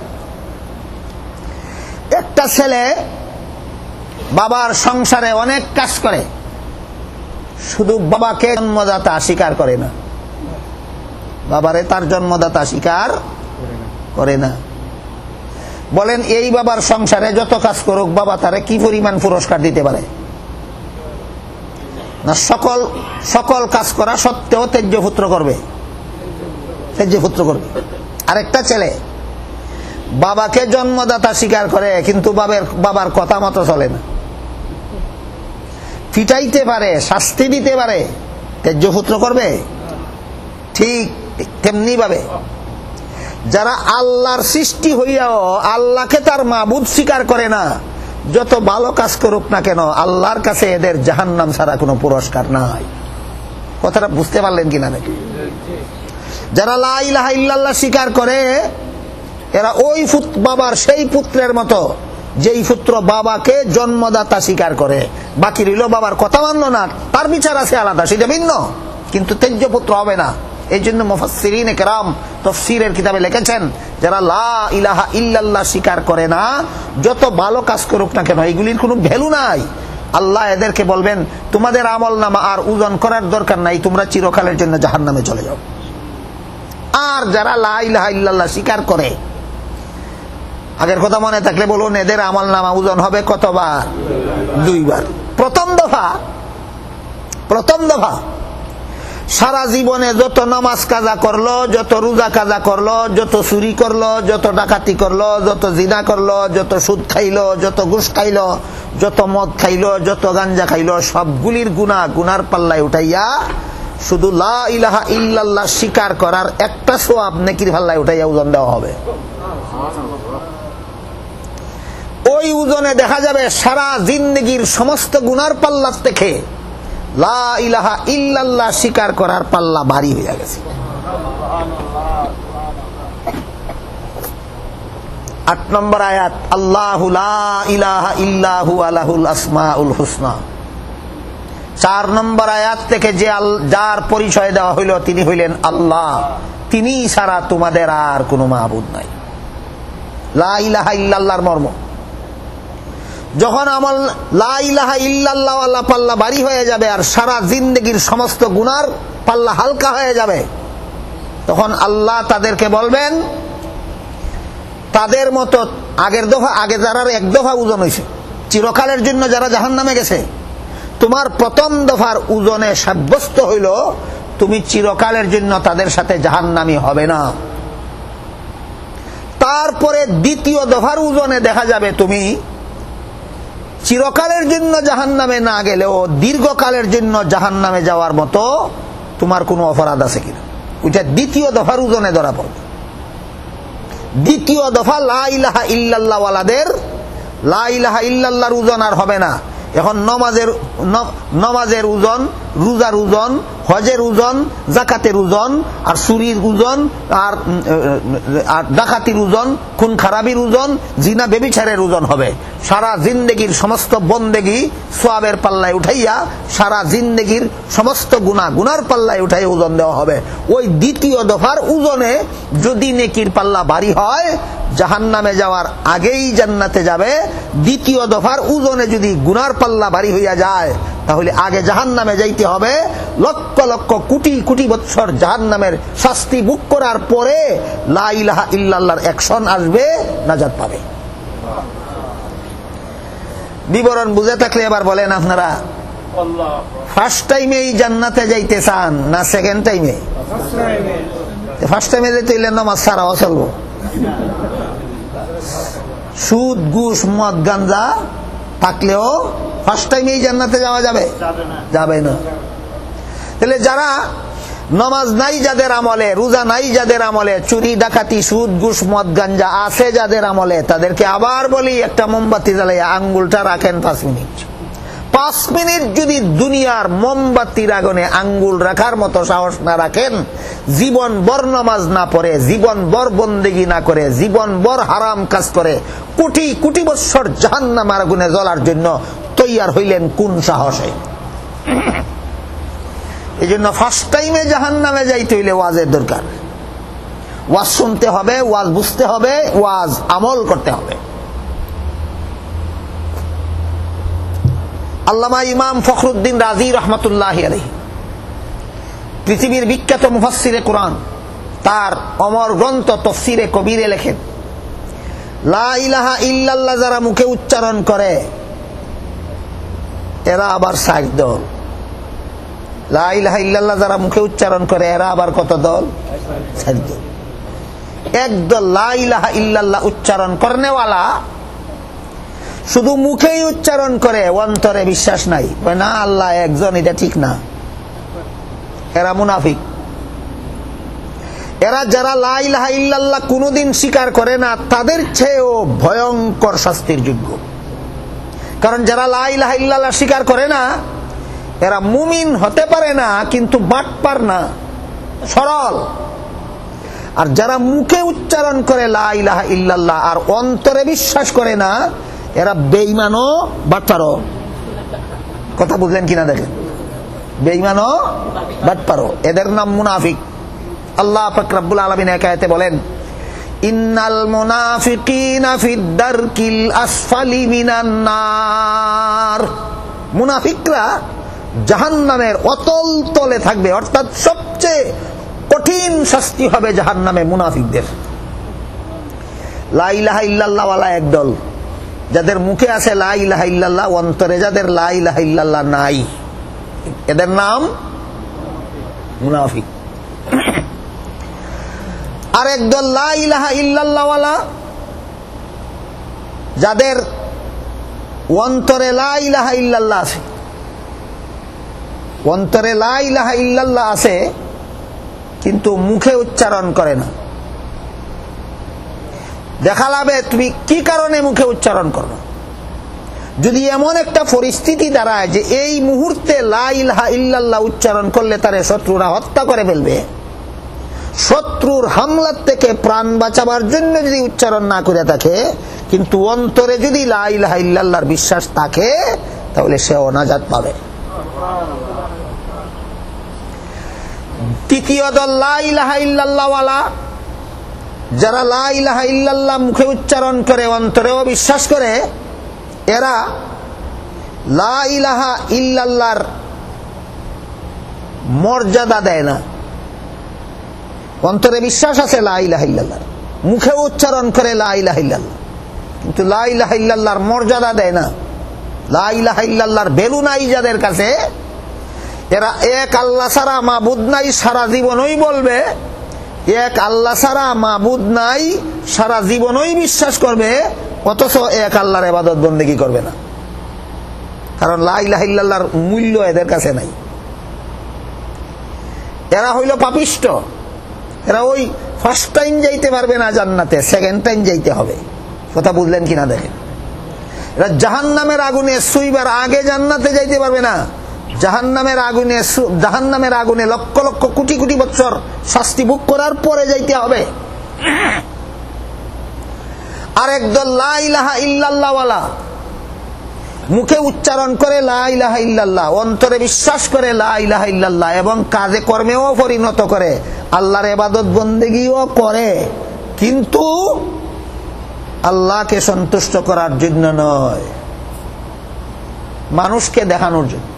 একটা ছেলে বাবার সংসারে অনেক কাজ করে, শুধু বাবাকে জন্মদাতা স্বীকার করে না, বাবারে তার জন্মদাতা স্বীকার করে না। বলেন এই বাবার সংসারে যত কাজ করুক বাবা তারে কি পরিমাণ পুরস্কার দিতে পারে? না সকল সকল কাজ করা সত্ত্বেও তেজ্য পুত্র করবে, তেজ্য পুত্র করবে। আরেকটা ছেলে বাবাকে জন্মদাতা স্বীকার করে কিন্তু বাবার কথা মতো চলে না, পিটাইতে পারে, শাস্তি দিতে পারে, তেজ্য পুত্র করবে? ঠিক তেমনি ভাবে যারা আল্লাহর সৃষ্টি হইয়াও আল্লাহকে তার মাবুদ স্বীকার করে না, যত ভালো কাজ করুক না কেন আল্লাহর কাছে এদের জাহান্নাম ছাড়া কোনো পুরস্কার নাই। কথাটা বুঝতে পারলেন কিনা নাকি? যারা লা ইলাহা ইল্লাল্লাহ স্বীকার করে এরা ওই বাবার সেই পুত্রের মতো যেই পুত্র বাবাকে জন্মদাতা স্বীকার করে, বাকি রইল বাবার কথা মানল না, তার বিচার আছে আলাদা, সেটা ভিন্ন, কিন্তু তেজ্য পুত্র হবে না। এই জন্য মুফাসসিরিনে কেরাম তাফসীরের কিতাবে লিখেছেন যারা লা ইলাহা ইল্লাল্লাহ স্বীকার করে না যত ভালো কাজ করুক না কেন এগুলির কোনো ভ্যালু নাই। আল্লাহ এদেরকে বলবেন তোমাদের আমলনামা আর ওজন করার দরকার নাই, তোমরা চিরকালের জন্য জাহান্নামে চলে যাও। আর যারা লা ইলাহা ইল্লাল্লাহ স্বীকার করে, আগের কথা মনে থাকলে বলুন, এদের আমলনামা ওজন হবে কতবার? 2 বার। প্রথম দফা সারা জীবনে যত নামাজ কাজা করলো, যত রোজা কাজা করলো, যত চুরি করলো, যত ডাকাতি করলো, যত জিনা করলো, যত সুদ খাইলো, যত ঘুষ খাইলো, যত মদ খাইলো, যত গাঞ্জা খাইলো, সবগুলির গুনার পাল্লায় উঠাইয়া শুধু লা ইলাহা ইল্লাল্লাহ স্বীকার করার একটা সওয়াব নেকির পাল্লায় উঠাইয়া ওজন দেওয়া হবে। ওই ওজনে দেখা যাবে সারা জিন্দেগির সমস্ত গুনার পাল্লা থেকে লা ইলাহা ইল্লাল্লাহ স্বীকার করার পাল্লা ভারী হয়ে গেছে। 8 নম্বর আয়াত, আল্লাহু লা ইলাহা ইল্লাহু আলাহুল আসমাউল হুসনা। 4 নম্বর আয়াত থেকে যার পরিচয় দেওয়া হইল তিনি হইলেন আল্লাহ, তিনি ছাড়া তোমাদের আর কোনো মাবুদ নাই। লা ইলাহা ইল্লাল্লাহর মর্ম যখন আমল লা ইলাহা ইল্লাল্লাহ ওয়ালা পাল্লা ভারী হয়ে যাবে আর সারা জিন্দেগির সমস্ত গুনার পাল্লা হালকা হয়ে যাবে, তখন আল্লাহ তাদেরকে বলবেন তাদের মতো আগে যারা 1 দফা ওজন হয়েছে চিরকালের জন্য যারা জাহান্নামে গেছে, তোমার প্রথম দফার ওজনে সাব্যস্ত হইল তুমি চিরকালের জন্য তাদের সাথে জাহান্নামী হবে না। তারপরে দ্বিতীয় দফার ওজনে দেখা যাবে তুমি চিরকালের জন্য জাহান্নামে না গেলেও দীর্ঘকালের জন্য জাহান্নামে যাওয়ার মতো তোমার কোনো অপরাধ আছে কিনা, ওইটা দ্বিতীয় দফার ওজনে ধরা পড়বে। দ্বিতীয় দফা লা ইলাহা ইল্লাল্লাহ ওয়ালাদের লা ইলাহা ইল্লাল্লাহর ওজন আর হবে না। এখন নমাজের ওজন, রোজার ওজন, হজের ওজন, যাকাতের ওজন, আর চুরির ওজন, আর ডাকাতির ওজন, খুন খারাপির ওজন, জিনা ব্যভিচারের ওজন হবে। সারা জিন্দেগির সমস্ত বন্দেগি সওয়াবের পাল্লায় উঠাইয়া সারা জিন্দেগির সমস্ত গুনার পাল্লায় উঠাই ওজন দেওয়া হবে। ওই দ্বিতীয় দফার ওজনে যদি নেকির পাল্লা ভারী হয় জাহান্নামে যাওয়ার আগেই জান্নাতে যাবে। দ্বিতীয় দফার ওজনে যদি গুনার পাল্লা ভারী হইয়া যায় তাহলে আগে জাহান্নামে যাইতে হবে, লক্ষ লক্ষ কোটি কোটি বৎসর জাহান্নামের শাস্তি ভোগ করার পরে লা ইলাহা ইল্লাল্লাহর অ্যাকশন আসবে, নাজাত পাবে। বিবরণ বুঝে থাকলে এবার বলেন আপনারা ফার্স্ট টাইমেই জান্নাতে যাইতে চান না সেকেন্ড টাইমে? ফার্স্ট টাইমে যেতে হইলে নামাজ ছাড়াও চলবো, সুদ ঘুষ মদ গাঞ্জা থাকলেও ফার্স্ট টাইমেই জান্নাতে যাওয়া যাবে না। তাহলে যারা নামাজ নাই যাদের আমলে, রোজা নাই যাদের আমলে, চুরি ডাকাতি সুদ ঘুষ মদ গাঞ্জা আছে যাদের আমলে, তাদেরকে আবার বলি একটা মোমবাতি জ্বালাইয়া আঙ্গুলটা রাখেন 5 মিনিট। 5 মিনিট যদি দুনিয়ার মোমবাতির আগুনে আঙ্গুল রাখার মতো সাহস না রাখেন, জীবন ভর নামাজ না পড়ে, জীবন ভর বন্দেগি না করে, জীবন ভর হারাম কাজ করে কোটি কোটি বৎসর জাহান্নামের আগুনে জ্বলার জন্য তৈয়ার হইলেন কোন সাহসে? এই জন্য ফার্স্ট টাইমে জাহান্নামে যাইতে হইলে ওয়াজের দরকার। ওয়াজ শুনতে হবে, ওয়াজ বুঝতে হবে, ওয়াজ আমল করতে হবে। আল্লামা ইমাম ফখরুদ্দিন রাজি রহমতুল্লাহি আলাইহি, পৃথিবীর বিখ্যাত মুফাসসিরে কোরআন, তার অমর গ্রন্থ তাফসীরে কবিরে লেখেন, লা ইলাহা ইল্লাল্লাহ যারা মুখে উচ্চারণ করে এরা আবার ৬০ দল। লা ইলাহা ইল্লাল্লাহ যারা মুখে উচ্চারণ করে এরা আবার কত দল? ৬০ দল। একদল লা ইলাহা ইল্লাল্লাহ উচ্চারণ করনেওয়ালা শুধু মুখেই উচ্চারণ করে, অন্তরে বিশ্বাস নাই, না আল্লাহ একজন, এটা ঠিক না, এরা মুনাফিক। এরা যারা লা ইলাহা ইল্লাল্লাহ কোনদিন স্বীকার করে না তাদের চেয়েও ভয়ঙ্কর শাস্তির যোগ্য। কারণ যারা লা ইলাহা ইল্লাল্লাহ স্বীকার করে না এরা মুমিন হতে পারে না, কিন্তু বাটপার না, সরল। আর যারা মুখে উচ্চারণ করে লা ইলাহা ইল্লাল্লাহ আর অন্তরে বিশ্বাস করে না এরা বেঈমানও বাটপারও। কথা বুঝলেন কিনা দেখেন, বেঈমানও বাটপারও, এদের নাম মুনাফিক। আল্লাহ পাক রব্বুল আলামিন এক আয়াতে বলেন, ইন্নাল মুনাফিকিনা ফিদ দারকিল আসফালি মিনান নার। মুনাফিকরা জাহান্নামের অতল তলে থাকবে, অর্থাৎ সবচেয়ে কঠিন শাস্তি হবে জাহান্নামে মুনাফিকদের। লা ইলাহা ইল্লাল্লাহ ওয়ালা একদল, যাদের মুখে আছে লা ইলাহা ইল্লাল্লাহ, অন্তরে যাদের লা ইলাহা ইল্লাল্লাহ নাই, এদের নাম মুনাফিক। আর একদল লা ইলাহা ইল্লাল্লাহ ওয়ালা, যাদের অন্তরে লা ইলাহা ইল্লাল্লাহ আছে, অন্তরে লা ইলাহা ইল্লাল্লাহ আছে কিন্তু মুখে উচ্চারণ করে না। দেখা যাবে তুমি কি কারণে মুখে উচ্চারণ করো। যদি এমন একটা পরিস্থিতি দাঁড়ায় যে এই মুহূর্তে লা ইলাহা ইল্লাল্লাহ উচ্চারণ করলে তারে শত্রুরা হত্যা করে ফেলবে, শত্রুর হামলা থেকে প্রাণ বাঁচাবার জন্য যদি উচ্চারণ না করে থাকে, কিন্তু অন্তরে যদি লা ইলাহা ইল্লাল্লাহর বিশ্বাস থাকে তাহলে সে নাজাত পাবে। তৃতীয় দল লা ইলাহা ইল্লাল্লাহ ওয়ালা, যারা লা ইলাহা ইল্লাল্লাহ মুখে উচ্চারণ করে অন্তরেও বিশ্বাস করে, এরা লা ইলাহা ইল্লাল্লাহর মর্যাদা দেয় না। অন্তরে বিশ্বাস আছে লা ইলাহা ইল্লাল্লাহ, মুখে উচ্চারণ করে লা ইলাহা ইল্লাল্লাহ, কিন্তু লা ইলাহা ইল্লাল্লাহর মর্যাদা দেয় না। লা ইলাহা ইল্লাল্লাহর ভ্যালু নাই যাদের কাছে, এরা এক আল্লাহ ছাড়া মাবুদ নাই সারা জীবনই বলবে, এক আল্লাহ ছাড়া মাবুদ নাই সারা জীবনই বিশ্বাস করবে, অথচ এক আল্লাহর ইবাদত বন্দেগী করবে না। কারণ লা ইলাহা ইল্লাল্লাহর মূল্য এদের কাছে নাই। এরা হইল পাপিষ্ট। এরা ওই ফার্স্ট টাইম যাইতে পারবে না জান্নাতে, সেকেন্ড টাইম যাইতে হবে। কথা বুঝলেন কিনা দেখেন, এরা জাহান্নামের আগুনে ছুঁইবার আগে জান্নাতে যাইতে পারবে না। জাহান্নামের আগুনে লক্ষ লক্ষ কোটি কোটি বছর শাস্তি ভোগ করার পরে যাইতে হবে। আর একদল লা ইলাহা ইল্লাল্লাহ ওয়ালা, মুখে উচ্চারণ করে লা ইলাহা ইল্লাল্লাহ, অন্তরে বিশ্বাস করে লা ইলাহা ইল্লাল্লাহ এবং কাজে কর্মেও পরিণত করে, আল্লাহর ইবাদত বন্দেগীও করে, কিন্তু আল্লাহকে সন্তুষ্ট করার জন্য নয়, মানুষকে দেখানোর জন্য।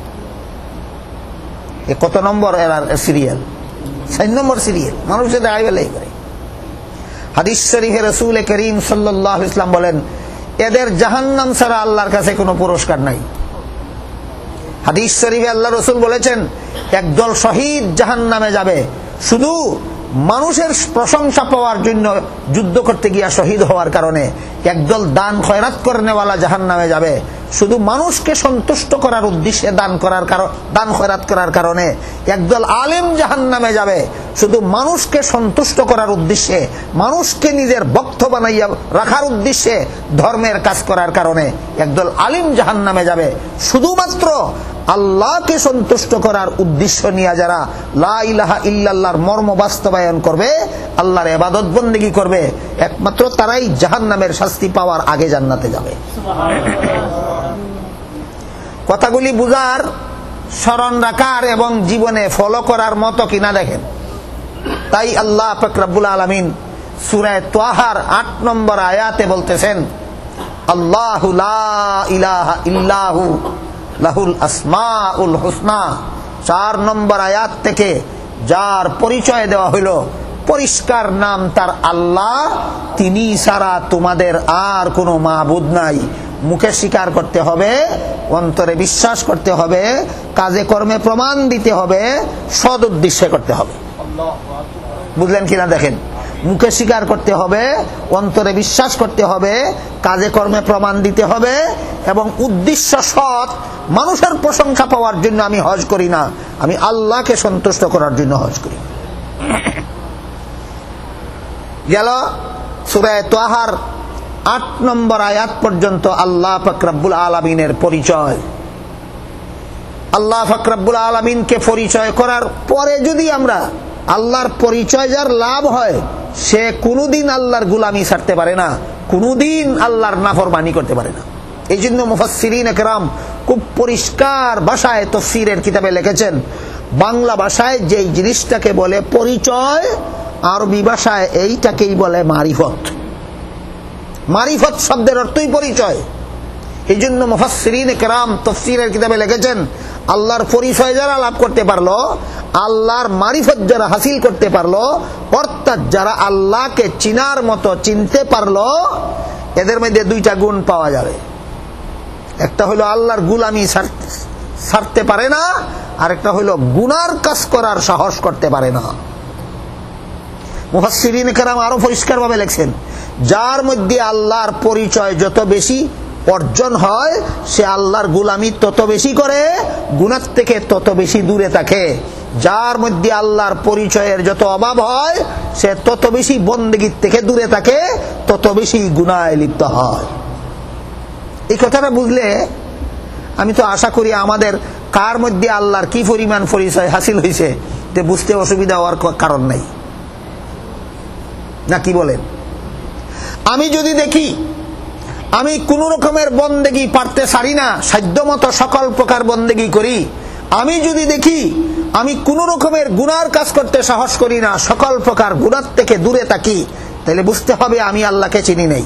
কত নম্বর এরার সিরিয়াল? ৪ নম্বর সিরিয়াল, মানুষের দেখাই বেলাই করে। হাদিস শরীফে রাসূল করিম সাল্লাল্লাহু আলাইহি ওয়াসাল্লাম বলেন, এদের জাহান্নাম ছাড়া আল্লাহর কাছে কোনো পুরস্কার নাই। হাদিস শরীফে আল্লাহ রাসূল বলেছেন, একদল শহীদ জাহান্নামে যাবে শুধু মানুষের প্রশংসা পাওয়ার জন্য যুদ্ধ করতে গিয়া শহীদ হওয়ার কারণে। একদল দান খয়রাত করনেওয়ালা জাহান্নামে যাবে শুধু মানুষকে সন্তুষ্ট করার উদ্দেশ্যে দান খয়রাত করার কারণে। একদল আলেম জাহান্নামে যাবে শুধু মানুষকে সন্তুষ্ট করার উদ্দেশ্যে, মানুষকে নিজের ভক্ত বানাইয়া রাখার উদ্দেশ্যে ধর্মের কাজ করার কারণে। একদল আলেম জাহান্নামে যাবে শুধুমাত্র আল্লাহকে সন্তুষ্ট করার উদ্দেশ্য নিয়ে, যারা লা ইলাহা ইল্লাল্লাহর মর্ম বাস্তবায়ন করবে, আল্লাহর ইবাদত বন্দেগী করবে, একমাত্র তারাই জাহান্নামের শাস্তি পাওয়ার আগে জান্নাতে যাবে। কথাগুলি বুঝার স্মরণ রাখার এবং জীবনে ফলো করার মতো কিনা দেখেন। তাই আল্লাহ পাক রব্বুল আলামিন সূরা তাহার 8 নম্বর আয়াতে বলতেছেন, আল্লাহু লা ইলাহা ইল্লাহু লাহুল আসমাউল হুসনা। 4 নম্বর আয়াত থেকে যার পরিচয় দেওয়া হইল, পরিষ্কার নাম তার আল্লাহ, তিনি ছাড়া তোমাদের আর কোনো মাবুদ নাই। মুখে স্বীকার করতে হবে, অন্তরে বিশ্বাস করতে হবে, কাজে কর্মে প্রমাণ দিতে হবে, সৎ উদ্দেশ্যে করতে হবে। বুঝলেন কিনা দেখেন, মুখে স্বীকার করতে হবে, অন্তরে বিশ্বাস করতে হবে, কাজে কর্মে প্রমাণ দিতে হবে, এবং উদ্দেশ্য সৎ। মানুষের প্রশংসা পাওয়ার জন্য আমি হজ করি না, আমি আল্লাহকে সন্তুষ্ট করার জন্য হজ করি। গেল সূরা তাহার 8 নম্বর আয়াত পর্যন্ত আল্লাহ পাক রব্বুল আলামিনের পরিচয়। আল্লাহ পাক রব্বুল আলামিনকে পরিচয় করার পরে যদি আমরা আল্লাহর পরিচয় যার লাভ হয়, সে কোনদিন আল্লাহর গোলামি ছাড়তে পারে না, কোনদিন আল্লাহর নাফরমানি করতে পারে না। এই জন্য মুফাসসিরিনে কেরাম খুব পরিষ্কার ভাষায় তাফসীরের কিতাবে লিখেছেন, বাংলা ভাষায় যেই জিনিসটাকে বলে পরিচয়, আরবি ভাষায় এইটাকেই বলে মারিফত। মারিফত শব্দের অর্থই পরিচয়। এই জন্য মুফাসসিরিনে কেরাম তাফসীরের কিতাবে লিখেছেন, আল্লাহর পরিচয় যারা লাভ করতে পারলো, আল্লাহর মারিফত যারা হাসিল করতে পারলো, অর্থাৎ যারা আল্লাহকে চিনার মতো চিনতে পারলো, এদের মধ্যে 2টা গুণ পাওয়া যাবে। একটা হলো আল্লাহর গোলামি ছাড়তে পারে না, আর একটা হলো গুনার কাজ করার সাহস করতে পারে না। মুফাসসিরিনে কেরাম আরো পরিষ্কারভাবে লিখছেন, যার মধ্যে আল্লাহর পরিচয় যত বেশি অর্জন হয়, সে আল্লাহর গোলামি তত বেশি করে, গুনাহ থেকে তত বেশি দূরে থাকে। যার মধ্যে আল্লাহর পরিচয়ের যত অভাব হয়, সে তত বেশি বন্দেগীর থেকে দূরে থাকে, তত বেশি গুনাহে লিপ্ত হয়। এই কথাটা বুঝলে আমি তো আশা করি আমাদের কার মধ্যে আল্লাহর কি পরিমাণ পরিচয় হাসিল হয়েছে তে বুঝতে অসুবিধা হওয়ার কারণ নাই, না কি বলেন? আমি যদি দেখি আমি কোন রকমের বন্দেগী পারতে ছাড়ি না, সাধ্যমতো সকল প্রকার বন্দেগী করি, আমি যদি দেখি আমি কোন রকমের গুনার কাজ করতে সাহস করি না, সকল প্রকার গুনাহ থেকে দূরে থাকি, তাহলে বুঝতে হবে আমি আল্লাহকে চিনি নাই।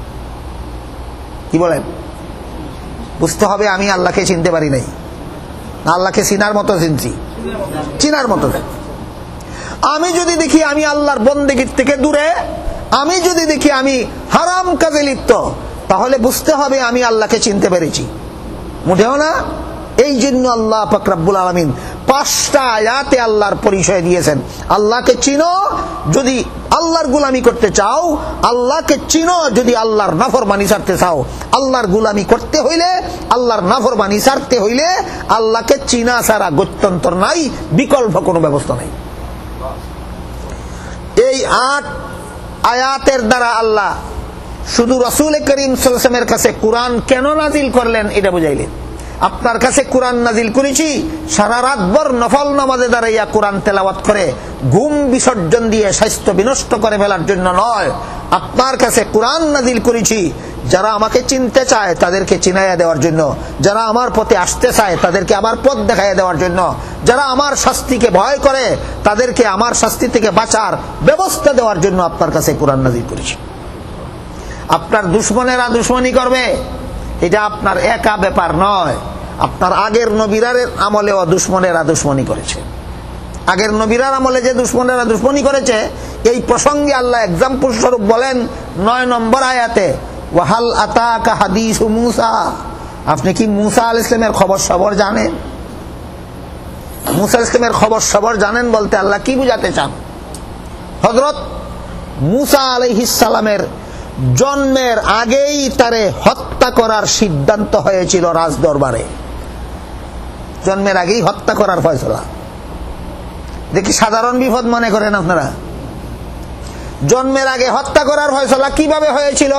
কি বলেন? বুঝতে হবে আমি আল্লাহকে চিনতে পারি নাই, আল্লাহকে চিনার মতো চিনছি, চিনার মতো। আমি যদি দেখি আমি আল্লাহর বন্দেগীর থেকে দূরে, আমি যদি দেখি আমি হারাম কাজে লিপ্ত, তাহলে বুঝতে হবে আমি আল্লাহকে চিনতে পেরেছি, মোটেও না। এই জন্য আল্লাহ পাক রব্বুল আলামিন 5টা আয়াতে আল্লাহর পরিচয় দিয়েছেন। আল্লাহকে চিনো যদি আল্লাহর গোলামি করতে চাও, আল্লাহকে চিনো যদি আল্লাহর নাফরমানি ছাড়তে চাও। আল্লাহর গোলামি করতে হইলে, আল্লাহর নাফরমানি ছাড়তে হইলে আল্লাহকে চিনা ছাড়া গত্যন্তর নাই, বিকল্প কোনো ব্যবস্থা নাই। এই 8 আয়াতের দ্বারা আল্লাহ শুধু রাসূল করিম সাল্লাল্লাহু আলাইহি ওয়াসাল্লামের কাছে কুরআন কেন নাজিল করলেন এটা বুঝাইলেন। আপনার কাছে কুরআন নাজিল করেছি সারা রাত ভর নফল নামাজে দাঁড়াইয়া কুরআন তেলাওয়াত করে ঘুম বিসর্জন দিয়ে স্বাস্থ্য বিনষ্ট করে ফেলার জন্য নয়। আপনার কাছে কুরআন নাজিল করেছি যারা আমাকে চিনতে চায় তাদেরকে চিনাইয়া দেওয়ার জন্য, যারা আমার পথে আসতে চায় তাদেরকে আমার পথ দেখাইয়া দেওয়ার জন্য, যারা আমার শাস্তিকে ভয় করে তাদেরকে আমার শাস্তি থেকে বাঁচার ব্যবস্থা দেওয়ার জন্য আপনার কাছে কুরআন নাজিল করেছি। আপনার দুশমনেরা দুশমনি করবে, এটা আপনার একা ব্যাপার নয়। আপনার আগের নবীরার আমলেও দুশমনেরা দুশমনি করেছে। আগের নবীরার আমলে যে দুশমনেরা দুশমনি করেছে, এই প্রসঙ্গে আল্লাহ এক্সাম্পল স্বরূপ বলেন 9 নম্বর আয়াতে, ওয়াহাল আতাকা হাদিসু মূসা, আপনি কি মূসা আলাইহিস সালামের খবর সবর জানেন? মূসা আলাইহিস সালামের খবর সবর জানেন বলতে আল্লাহ কি বুঝাতে চান? হযরত মূসা আলাইহিস সালামের জন্মের আগেই তারে হত্যা করার সিদ্ধান্ত হয়েছিল রাজ দরবারে। জন্মের আগেই হত্যা করার ফয়সালা। দেখি সাধারণ বিপদ মনে করেন আপনারা? জন্মের আগে হত্যা করার ফয়সালা কিভাবে হয়েছিল?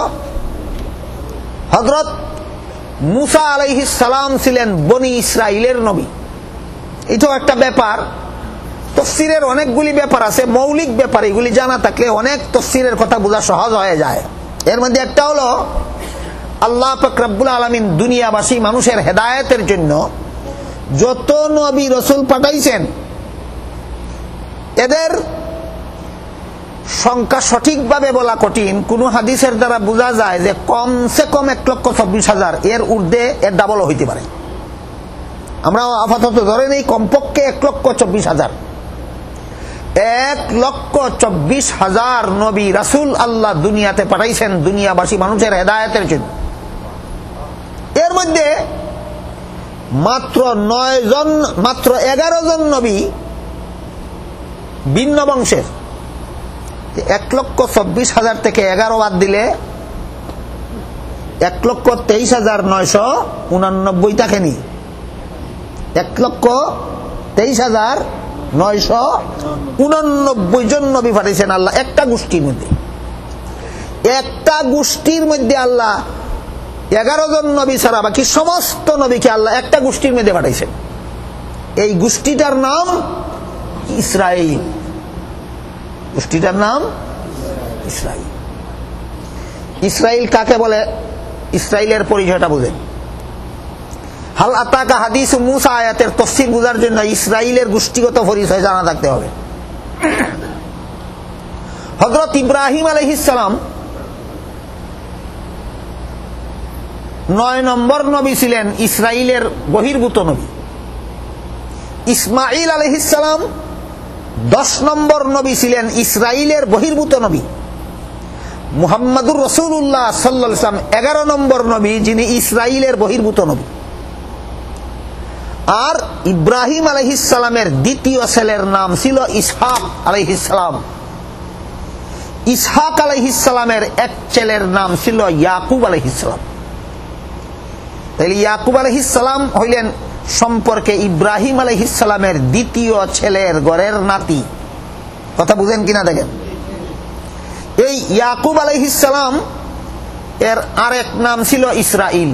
হযরত মূসা আলাইহিস সালাম ছিলেন বনি ইসরাইলের নবী। এটাও একটা ব্যাপার। তাফসীরের অনেকগুলি ব্যাপার আছে, মৌলিক ব্যাপার, এগুলি জানা থাকলে অনেক তাফসীরের কথা বোঝা সহজ হয়ে যায়। এর মধ্যে একটা হলো আল্লাহ পাক রব্বুল আলামিন দুনিয়াবাসী মানুষের হেদায়েতের জন্য যত নবী রাসূল পাঠাইছেন এদের সংখ্যা সঠিকভাবে বলা কঠিন। কোন হাদিসের দ্বারা বোঝা যায় যে কমসে কম 1,24,000, এর ঊর্ধ্বে এর ডাবল হইতে পারে। আমরা আপাতত ধরে নেই কমপক্ষে 1,24,000। 1,24,000 নবী রাসূল আল্লাহ দুনিয়াতে পাঠাইছেন দুনিয়াবাসী মানুষের হেদায়েতের জন্য। এর মধ্যে মাত্র 11 জন নবী ভিন্ন বংশের। 1,24,000 থেকে 11 বাদ দিলে 1,23,989 থাকেনি। 1,23,989 জন নবী পাঠিয়েছেন আল্লাহ একটা গোষ্ঠীর মধ্যে। একটা গোষ্ঠীর মধ্যে আল্লাহ 11 জন নবী ছাড়া বাকি সমস্ত নবীকে আল্লাহ একটা গোষ্ঠীর মধ্যে পাঠাইছেন। এই গোষ্ঠীটার নাম ইসরাইল। গোষ্ঠীটার নাম ইসরাইল। ইসরাইল কাকে বলে? ইসরাইলের পরিচয়টা বুঝেন। হাল আতাকা হাদিস মুসা আয়াতের তাফসীর বোঝার জন্য ইসরাইলের গোষ্ঠীগত পরিচয় জানা থাকতে হবে। হযরত ইব্রাহিম আলাইহিস সালাম 9 নম্বর নবী ছিলেন, ইসরাইলের বহির্ভূত নবী। ইসমাঈল আলাইহিস সালাম 10 নম্বর নবী ছিলেন, ইসরাইলের বহির্ভূত নবী। মুহাম্মাদুর রাসূলুল্লাহ সাল্লাল্লাহু আলাইহি ওয়াসাল্লাম 11 নম্বর নবী, যিনি ইসরাইলের বহির্ভূত নবী। আর ইব্রাহিম আলাইহিস সালামের দ্বিতীয় ছেলের নাম ছিল ইসহাক আলাইহিস সালাম। ইসহাক আলাইহিস সালামের এক ছেলের নাম ছিল ইয়াকুব আলাইহিস সালাম। তাহলে ইয়াকুব আলাইহিস সালাম হইলেন সম্পর্কে ইব্রাহিম আলাইহিস সালামের দ্বিতীয় ছেলের ঘরের নাতি। কথা বুঝেন কিনা দেখেন। এই ইয়াকুব আলাইহিস সালাম এর আরেক নাম ছিল ইসরাইল।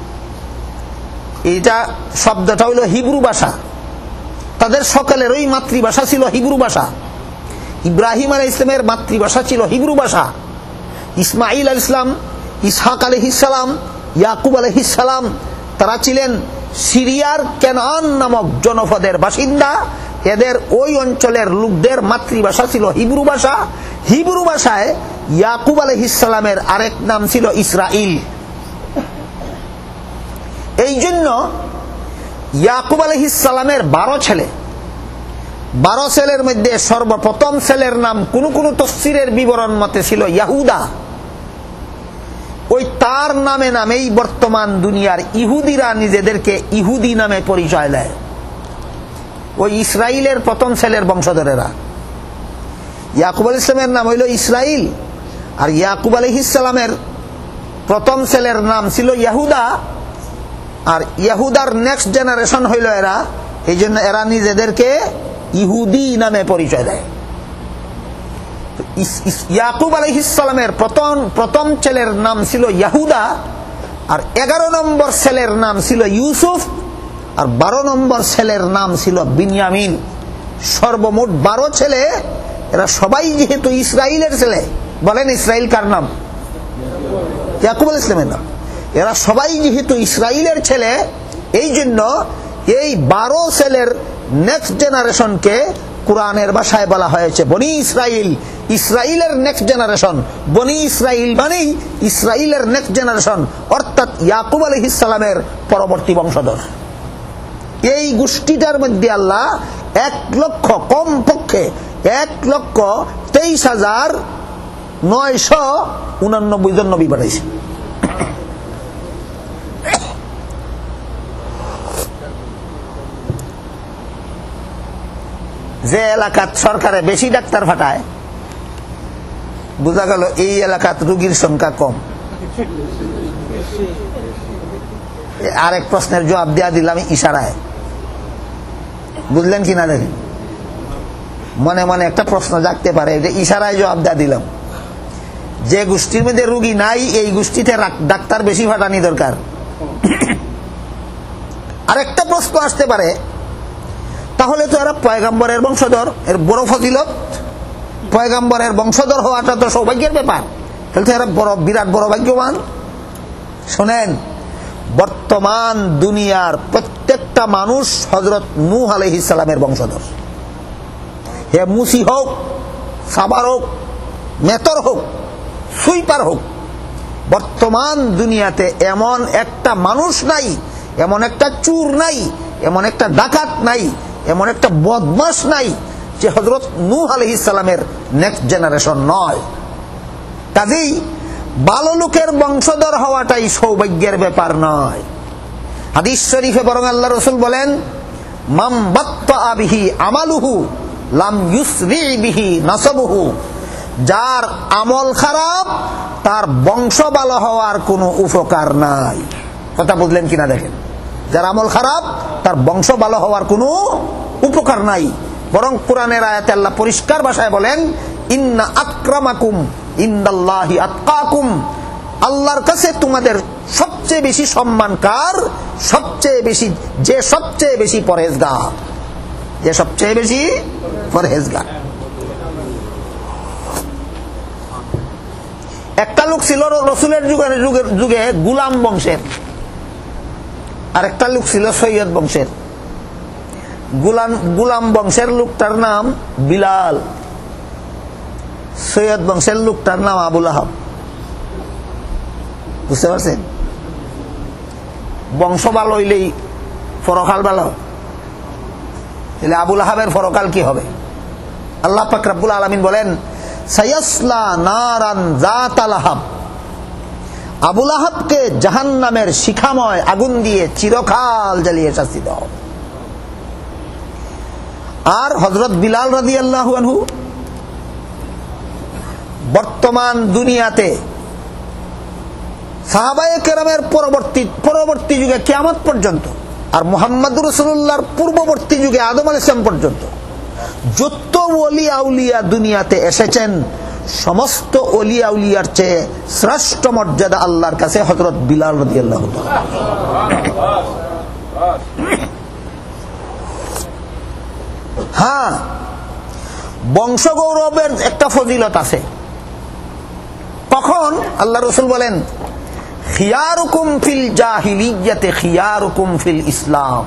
এইটা শব্দটা হইল হিব্রু ভাষা। তাদের সকলের ওই মাতৃভাষা ছিল হিব্রু ভাষা। ইব্রাহিম আলাইহিস সালামের মাতৃভাষা ছিল হিব্রু ভাষা। ইসমাঈল আলাইহিস সালাম, ইসহাক আলাইহিস সালাম, ইয়াকুব আলাইহিস সালাম তারা ছিলেন সিরিয়ার কেনান নামক জনপদের বাসিন্দা। এদের ওই অঞ্চলের লোকদের মাতৃভাষা ছিল হিব্রু ভাষা। হিব্রু ভাষায় ইয়াকুব আলাইহিস সালামের আরেক নাম ছিল ইসরাইল। এই জন্য ইয়াকুব আলাইহিস সালামের 12 ছেলে। 12 ছেলের মধ্যে সর্বপ্রথম ছেলের নাম কোন কোন তাফসীরের বিবরণ মতে ছিল ইয়াহুদা। ওই তার নামে নামেই বর্তমান দুনিয়ার ইহুদিরা নিজেদেরকে ইহুদি নামে পরিচয় দেয়। ওই ইসরাইলের প্রথম ছেলের বংশধরেরা। ইয়াকুব আলাইহিস সালামের নাম হইল ইসরাইল, আর ইয়াকুব আলাইহিস সালামের প্রথম ছেলের নাম ছিল ইয়াহুদা। আর ইয়াহুদার নেক্সট জেনারেশন হইল এরা, এই জন্য এরা নিজেদেরকে ইহুদি নামে পরিচয় দেয়। ইয়াকুব আলাইহিস সালামের প্রথম ছেলের নাম ছিল ইয়াহুদা, আর 11 নম্বর ছেলের নাম ছিল ইউসুফ, আর 12 নম্বর ছেলের নাম ছিল বিনয়ামিন। সর্বমোট 12 ছেলে। এরা সবাই যেহেতু ইসরাইলের ছেলে, বলেন ইসরাইল কার নাম? ইয়াকুব আলাইহিস সালামের নাম। এরা সবাই যেহেতু ইসরাইলের ছেলে, এই জন্য এই 12 ছেলের নেক্সট জেনারেশনকে কুরআনের ভাষায় বলা হয়েছে বনি ইসরাইল। ইসরাইলের নেক্সট জেনারেশন বনি ইসরাইল মানে ইসরাইলের নেক্সট জেনারেশন, অর্থাৎ ইয়াকুব আলাইহিস সালামের পরবর্তী বংশধর। এই গোষ্ঠীটার মধ্যে আল্লাহ 1,00,000 কমপক্ষে 1,23,989 জন নবী পাঠাইছে। যে এলাকাত সরকারে বেশি ডাক্তার ফাটায়, বোঝা গেল এই এলাকাত রোগীর সংখ্যা কম। আরেক প্রশ্নের জবাব দেয়া দিলাম ইশারায়, বুঝলেন কিনা দেখেন। মনে মনে একটা প্রশ্ন জাগতে পারে, যে ইশারায় জবাব দেয়া দিলাম। যে গোষ্ঠীর মধ্যে রোগী নাই, এই গোষ্ঠীতে ডাক্তার বেশি ফাটানি দরকার। আরেকটা প্রশ্ন আসতে পারে, তাহলে তো এরা পয়গম্বরের বংশধর, এর বড় ফজিলত। পয়গম্বরের বংশধর হওয়াটা তো সৌভাগ্যের ব্যাপার, তাহলে তো এরা বিরাট বড় ভাগ্যবান। শোনেন, বর্তমান দুনিয়ার প্রত্যেকটা একটা মানুষ হযরত নূহ আলাইহিস সালামের বংশধর। হে মুসি হোক, সাবার হোক, মেতর হোক, সুইপার হোক, বর্তমান দুনিয়াতে এমন একটা মানুষ নাই, এমন একটা চুর নাই, এমন একটা ডাকাত নাই, এমন একটা বদমাশ নাই যে হযরত নূহ আলাইহিস সালামের নেক্সট জেনারেশন নয়। কাজেই ভালো লোকের বংশধর হওয়াটাই সৌভাগ্যের ব্যাপার নয়। হাদিস শরীফে বরং আল্লাহ রাসূল বলেন, মাম বাত্তা বিহি আমালুহু লাম ইউসরি বিহি নাসাবুহু। যার আমল খারাপ তার বংশ ভালো হওয়ার কোনো উপকার নাই। কথা বুঝলেন কিনা দেখেন, যার আমল খারাপ তার বংশ ভালো হওয়ার কোনো উপকার নাই। বরং কোরআনের আয়াতে আল্লাহ পরিষ্কার ভাষায় বলেন, ইন্না আকরামাকুম ইনদাল্লাহি আতকাকুম। আল্লাহর কাছে তোমাদের সবচেয়ে বেশি সম্মান কার? সবচেয়ে বেশি পরহেজগার, যে সবচেয়ে বেশি পরহেজগার। একটা লোক ছিল রাসূলের যুগে গোলাম বংশের, আর একটা লোক ছিল সৈয়দ বংশের। গোলাম বংশের লোকটার নাম বিলাল, সৈয়দ বংশের লোকটার নাম আবু লাহাব। বুঝতে পারছেন? বংশ ভালো হইলেই পরকাল ভালো, তাহলে আবু লাহাবের পরকাল কি হবে? আল্লাহ পাক রব্বুল আলামিন বলেন, সায়াসলা নারান যাতা লাহাব। আবু লাহাবকে জাহান্নামের শিখাময় আগুন দিয়ে চিরকাল জ্বালিয়ে শাস্তি দাও। আর হযরত বিলাল রাদিয়াল্লাহু আনহু বর্তমান দুনিয়াতে সাহাবায়ে কেরামের পরবর্তী যুগে কিয়ামত পর্যন্ত, আর মুহাম্মদুর রাসূলুল্লাহর পূর্ববর্তী যুগে আদম আলাইহিস সালাম পর্যন্ত যত ওলি আউলিয়া দুনিয়াতে এসেছেন, সমস্ত ওলি আউলিয়ার চেয়ে শ্রেষ্ঠ মর্যাদা আল্লাহর কাছে হযরত বিলাল রাদিয়াল্লাহু তাআলা। হ্যাঁ, বংশগৌরবের একটা ফজিলত আছে। কখন? আল্লাহ রাসূল বলেন, খিয়ারুকুম ফিল জাহিলিয়্যাতি খিয়ারুকুম ফিল ইসলাম।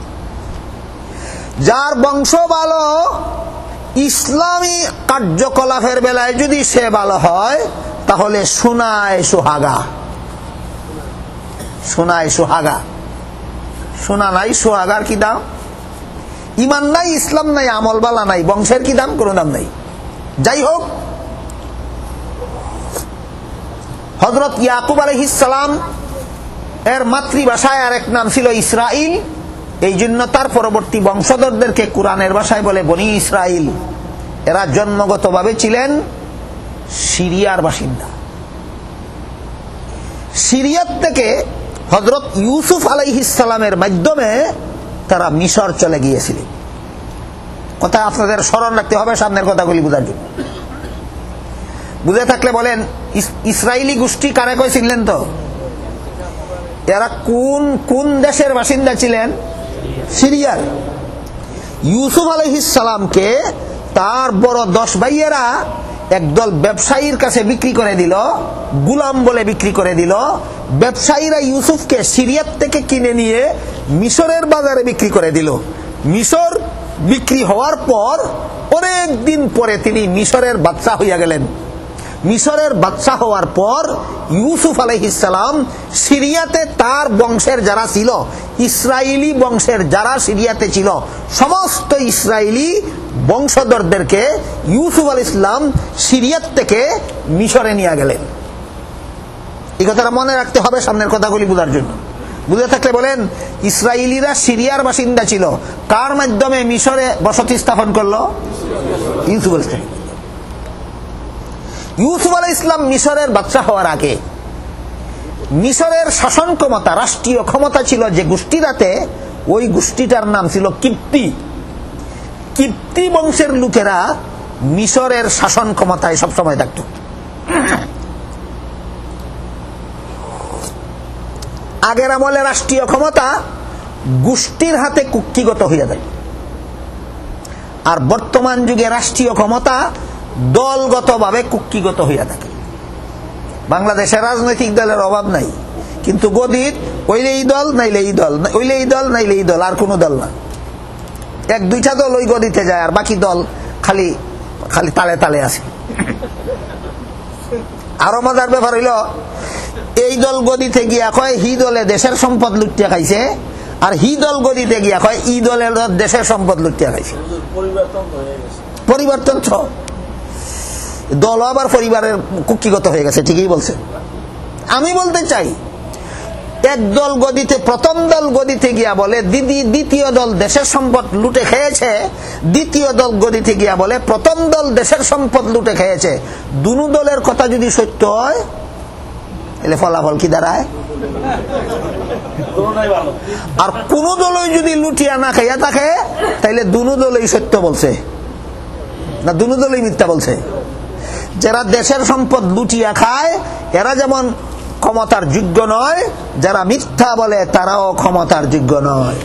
যার বংশ ভালো, ইসলামী কার্যকলাপের বেলায় যদি সে ভালো হয়, তাহলে সোনায় সোহাগা। সোনায় সোহাগা, সোনা নাই, সোহাগার কি দাম? ইমান নাই, ইসলাম নাই, আমল বালা নাই, বংশের কি দাম? কোনো দাম নাই। যাই হোক, হযরত ইয়াকুব আলাইহিস সালাম এর মাতৃভাষায় আরেক নাম ছিল ইসরাইল। এই জন্য তার পরবর্তী বংশধরদেরকে কোরআনের ভাষায় বলে বনি ইসরাইল। এরা জন্মগতভাবে ছিলেন সিরিয়ার বাসিন্দা। সিরিয়ার থেকে হযরত ইউসুফ আলাইহিস সালামের মাধ্যমে তারা মিশর চলে গিয়েছিলেন। কথা আপনাদের স্মরণ রাখতে হবে সামনের কথাগুলি বোঝার জন্য। বুঝে থাকলে বলেন, ইসরায়েলি গোষ্ঠী কারে কই ছিলেন? তো এরা কোন দেশের বাসিন্দা ছিলেন? সিরিয়ার। ইউসুফ আলাইহিস সালামকে তার বড় 10 ভাইয়েরা একদল ব্যবসায়ীর কাছে বিক্রি করে দিল, গোলাম বলে বিক্রি করে দিল। ব্যবসায়ীরা ইউসুফকে সিরিয়ার থেকে কিনে নিয়ে মিশরের বাজারে বিক্রি করে দিল। মিশর বিক্রি হওয়ার পর অনেক দিন পরে তিনি মিশরের বাদশা হইয়া গেলেন। মিশরের বাদশা হওয়ার পর ইউসুফ আলাইহিস সালাম সিরিয়াতে তার বংশের যারা ছিল, ইসরায়েলি বংশের যারা সিরিয়াতে ছিল, সমস্ত ইসরায়েলি বংশধরদেরকে ইউসুফ আলাইহিস সালাম সিরিয়াত থেকে মিশরে নিয়ে গেলেন। এই কথাটা মনে রাখতে হবে সামনের কথাগুলি বোঝার জন্য। বুঝে থাকলে বলেন, ইসরায়েলিরা সিরিয়ার বাসিন্দা ছিল, কার মাধ্যমে মিশরে বসতি স্থাপন করলো? ইউসুফ আলাইহিস সালাম। ইউসুফ আলাইহিস সালাম মিশরের বাদশা হওয়ার আগে মিশরের শাসন ক্ষমতা, রাষ্ট্রীয় ক্ষমতা ছিল যে গোষ্ঠীরাতে, ওই গোষ্ঠীটার নাম ছিল কিপ্তি। কিপ্তি বংশের লোকেরা মিশরের শাসন ক্ষমতায় সবসময় থাকত। আগের আমলে রাষ্ট্রীয় ক্ষমতা গোষ্ঠীর হাতে কুক্ষিগত হইয়া যায়, আর বর্তমান যুগে রাষ্ট্রীয় ক্ষমতা দলগতভাবে কুক্ষিগত হইয়া থাকে। বাংলাদেশে রাজনৈতিক দলের অভাব নাই, কিন্তু গদিত ওইলে এই দল নাইলে এই দল, ওইলে এই দল নাইলে এই দল, আর কোনো দল না। এক দুইটা দল ওই গদিতে যায়, আর বাকি দল খালি খালি তালে তালে আছে। আরো মজার ব্যাপার হইল, এই দল গদিতে গিয়া কয় হি দলে দেশের সম্পদ লুটিয়া খাইছে, আর হি দল গদিতে গিয়া কয় ই দলের দেশের সম্পদ লুটিয়া খাইছে। পরিবর্তন তো দল আবার পরিবারের কুক্ষিগত হয়ে গেছে, ঠিকই বলছে। আমি বলতে চাই, এক দল গদিতে, প্রথম দল গদিতে গিয়া বলে দ্বিতীয় দল দেশের সম্পদ লুটে খেয়েছে, দ্বিতীয় দল গদিতে গিয়া বলে প্রথম দল দেশের সম্পদ লুটে খেয়েছে। দুনো দলের কথা যদি সত্য হয়, এলে ফলাফল কি দাঁড়ায়? আর কোন দলই যদি লুটিয়া না খাইয়া থাকে, তাইলে দুনো দলই সত্য বলছে না দুনো দলই মিথ্যা বলছে? যারা দেশের সম্পদ লুটিয়া খায় এরা যেমন ক্ষমতার যোগ্য নয়, যারা মিথ্যা বলে তারাও ক্ষমতার যোগ্য নয়।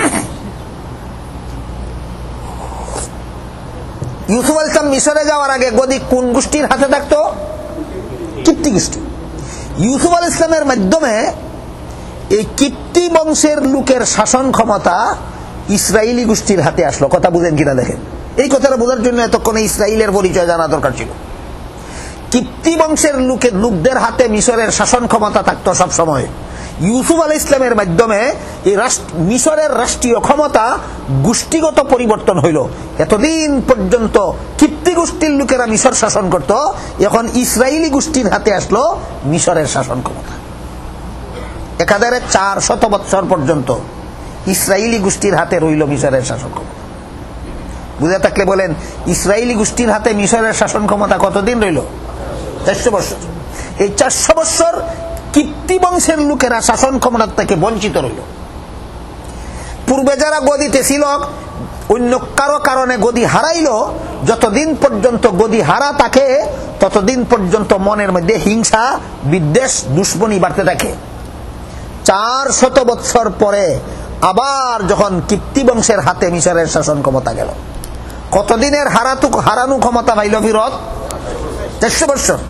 ইউসুফ আলাইহিস সালাম মিশরে যাওয়ার আগে গদি কোন গোষ্ঠীর হাতে থাকতো? কিপ্তি গোষ্ঠী। ইউসুফ আলাইহিস সালামের মাধ্যমে এই কিপ্তি বংশের লোকের শাসন ক্ষমতা ইসরায়েলি গোষ্ঠীর হাতে আসলো। কথা বুঝেন কিনা দেখেন। এই কথাটা বোঝার জন্য এতক্ষণে ইসরায়েলের পরিচয় জানা দরকার ছিল। কিপ্তি বংশের লোকদের হাতে মিশরের শাসন ক্ষমতা থাকতো সব সময়। ইউসুফ আলাইহিস সালামের মাধ্যমে এই মিশরের রাষ্ট্রীয় ক্ষমতা গোষ্ঠীগত পরিবর্তন হইল। এতদিন পর্যন্ত কিপ্তি গোষ্ঠীর লোকেরা মিশর শাসন করত, এখন ইসরায়েলি গোষ্ঠীর হাতে আসলো মিশরের শাসন ক্ষমতা। 1400 বৎসর পর্যন্ত ইসরায়েলি গোষ্ঠীর হাতে রইল মিশরের শাসন ক্ষমতা। বুঝে থাকলে বলেন, ইসরায়েলি গোষ্ঠীর হাতে মিশরের শাসন ক্ষমতা কতদিন রইল? 400 বছর। এই 400 বছর কিপ্তি বংশের লোকেরা শাসন ক্ষমতা থেকে বঞ্চিত রইল। পূর্বে যারা গদিতে ছিল, অন্য কারো কারণে গদি হারাইল, যতদিন পর্যন্ত গদি হারা থাকে ততদিন পর্যন্ত মনের মধ্যে হিংসা, বিদ্বেষ, দুশ্মনী বাড়তে থাকে। 400 বৎসর পরে আবার যখন কিপ্তি বংশের হাতে মিশরের শাসন ক্ষমতা গেল, কতদিনের হারানো ক্ষমতা পাইল ফিরত? 400 বৎসর।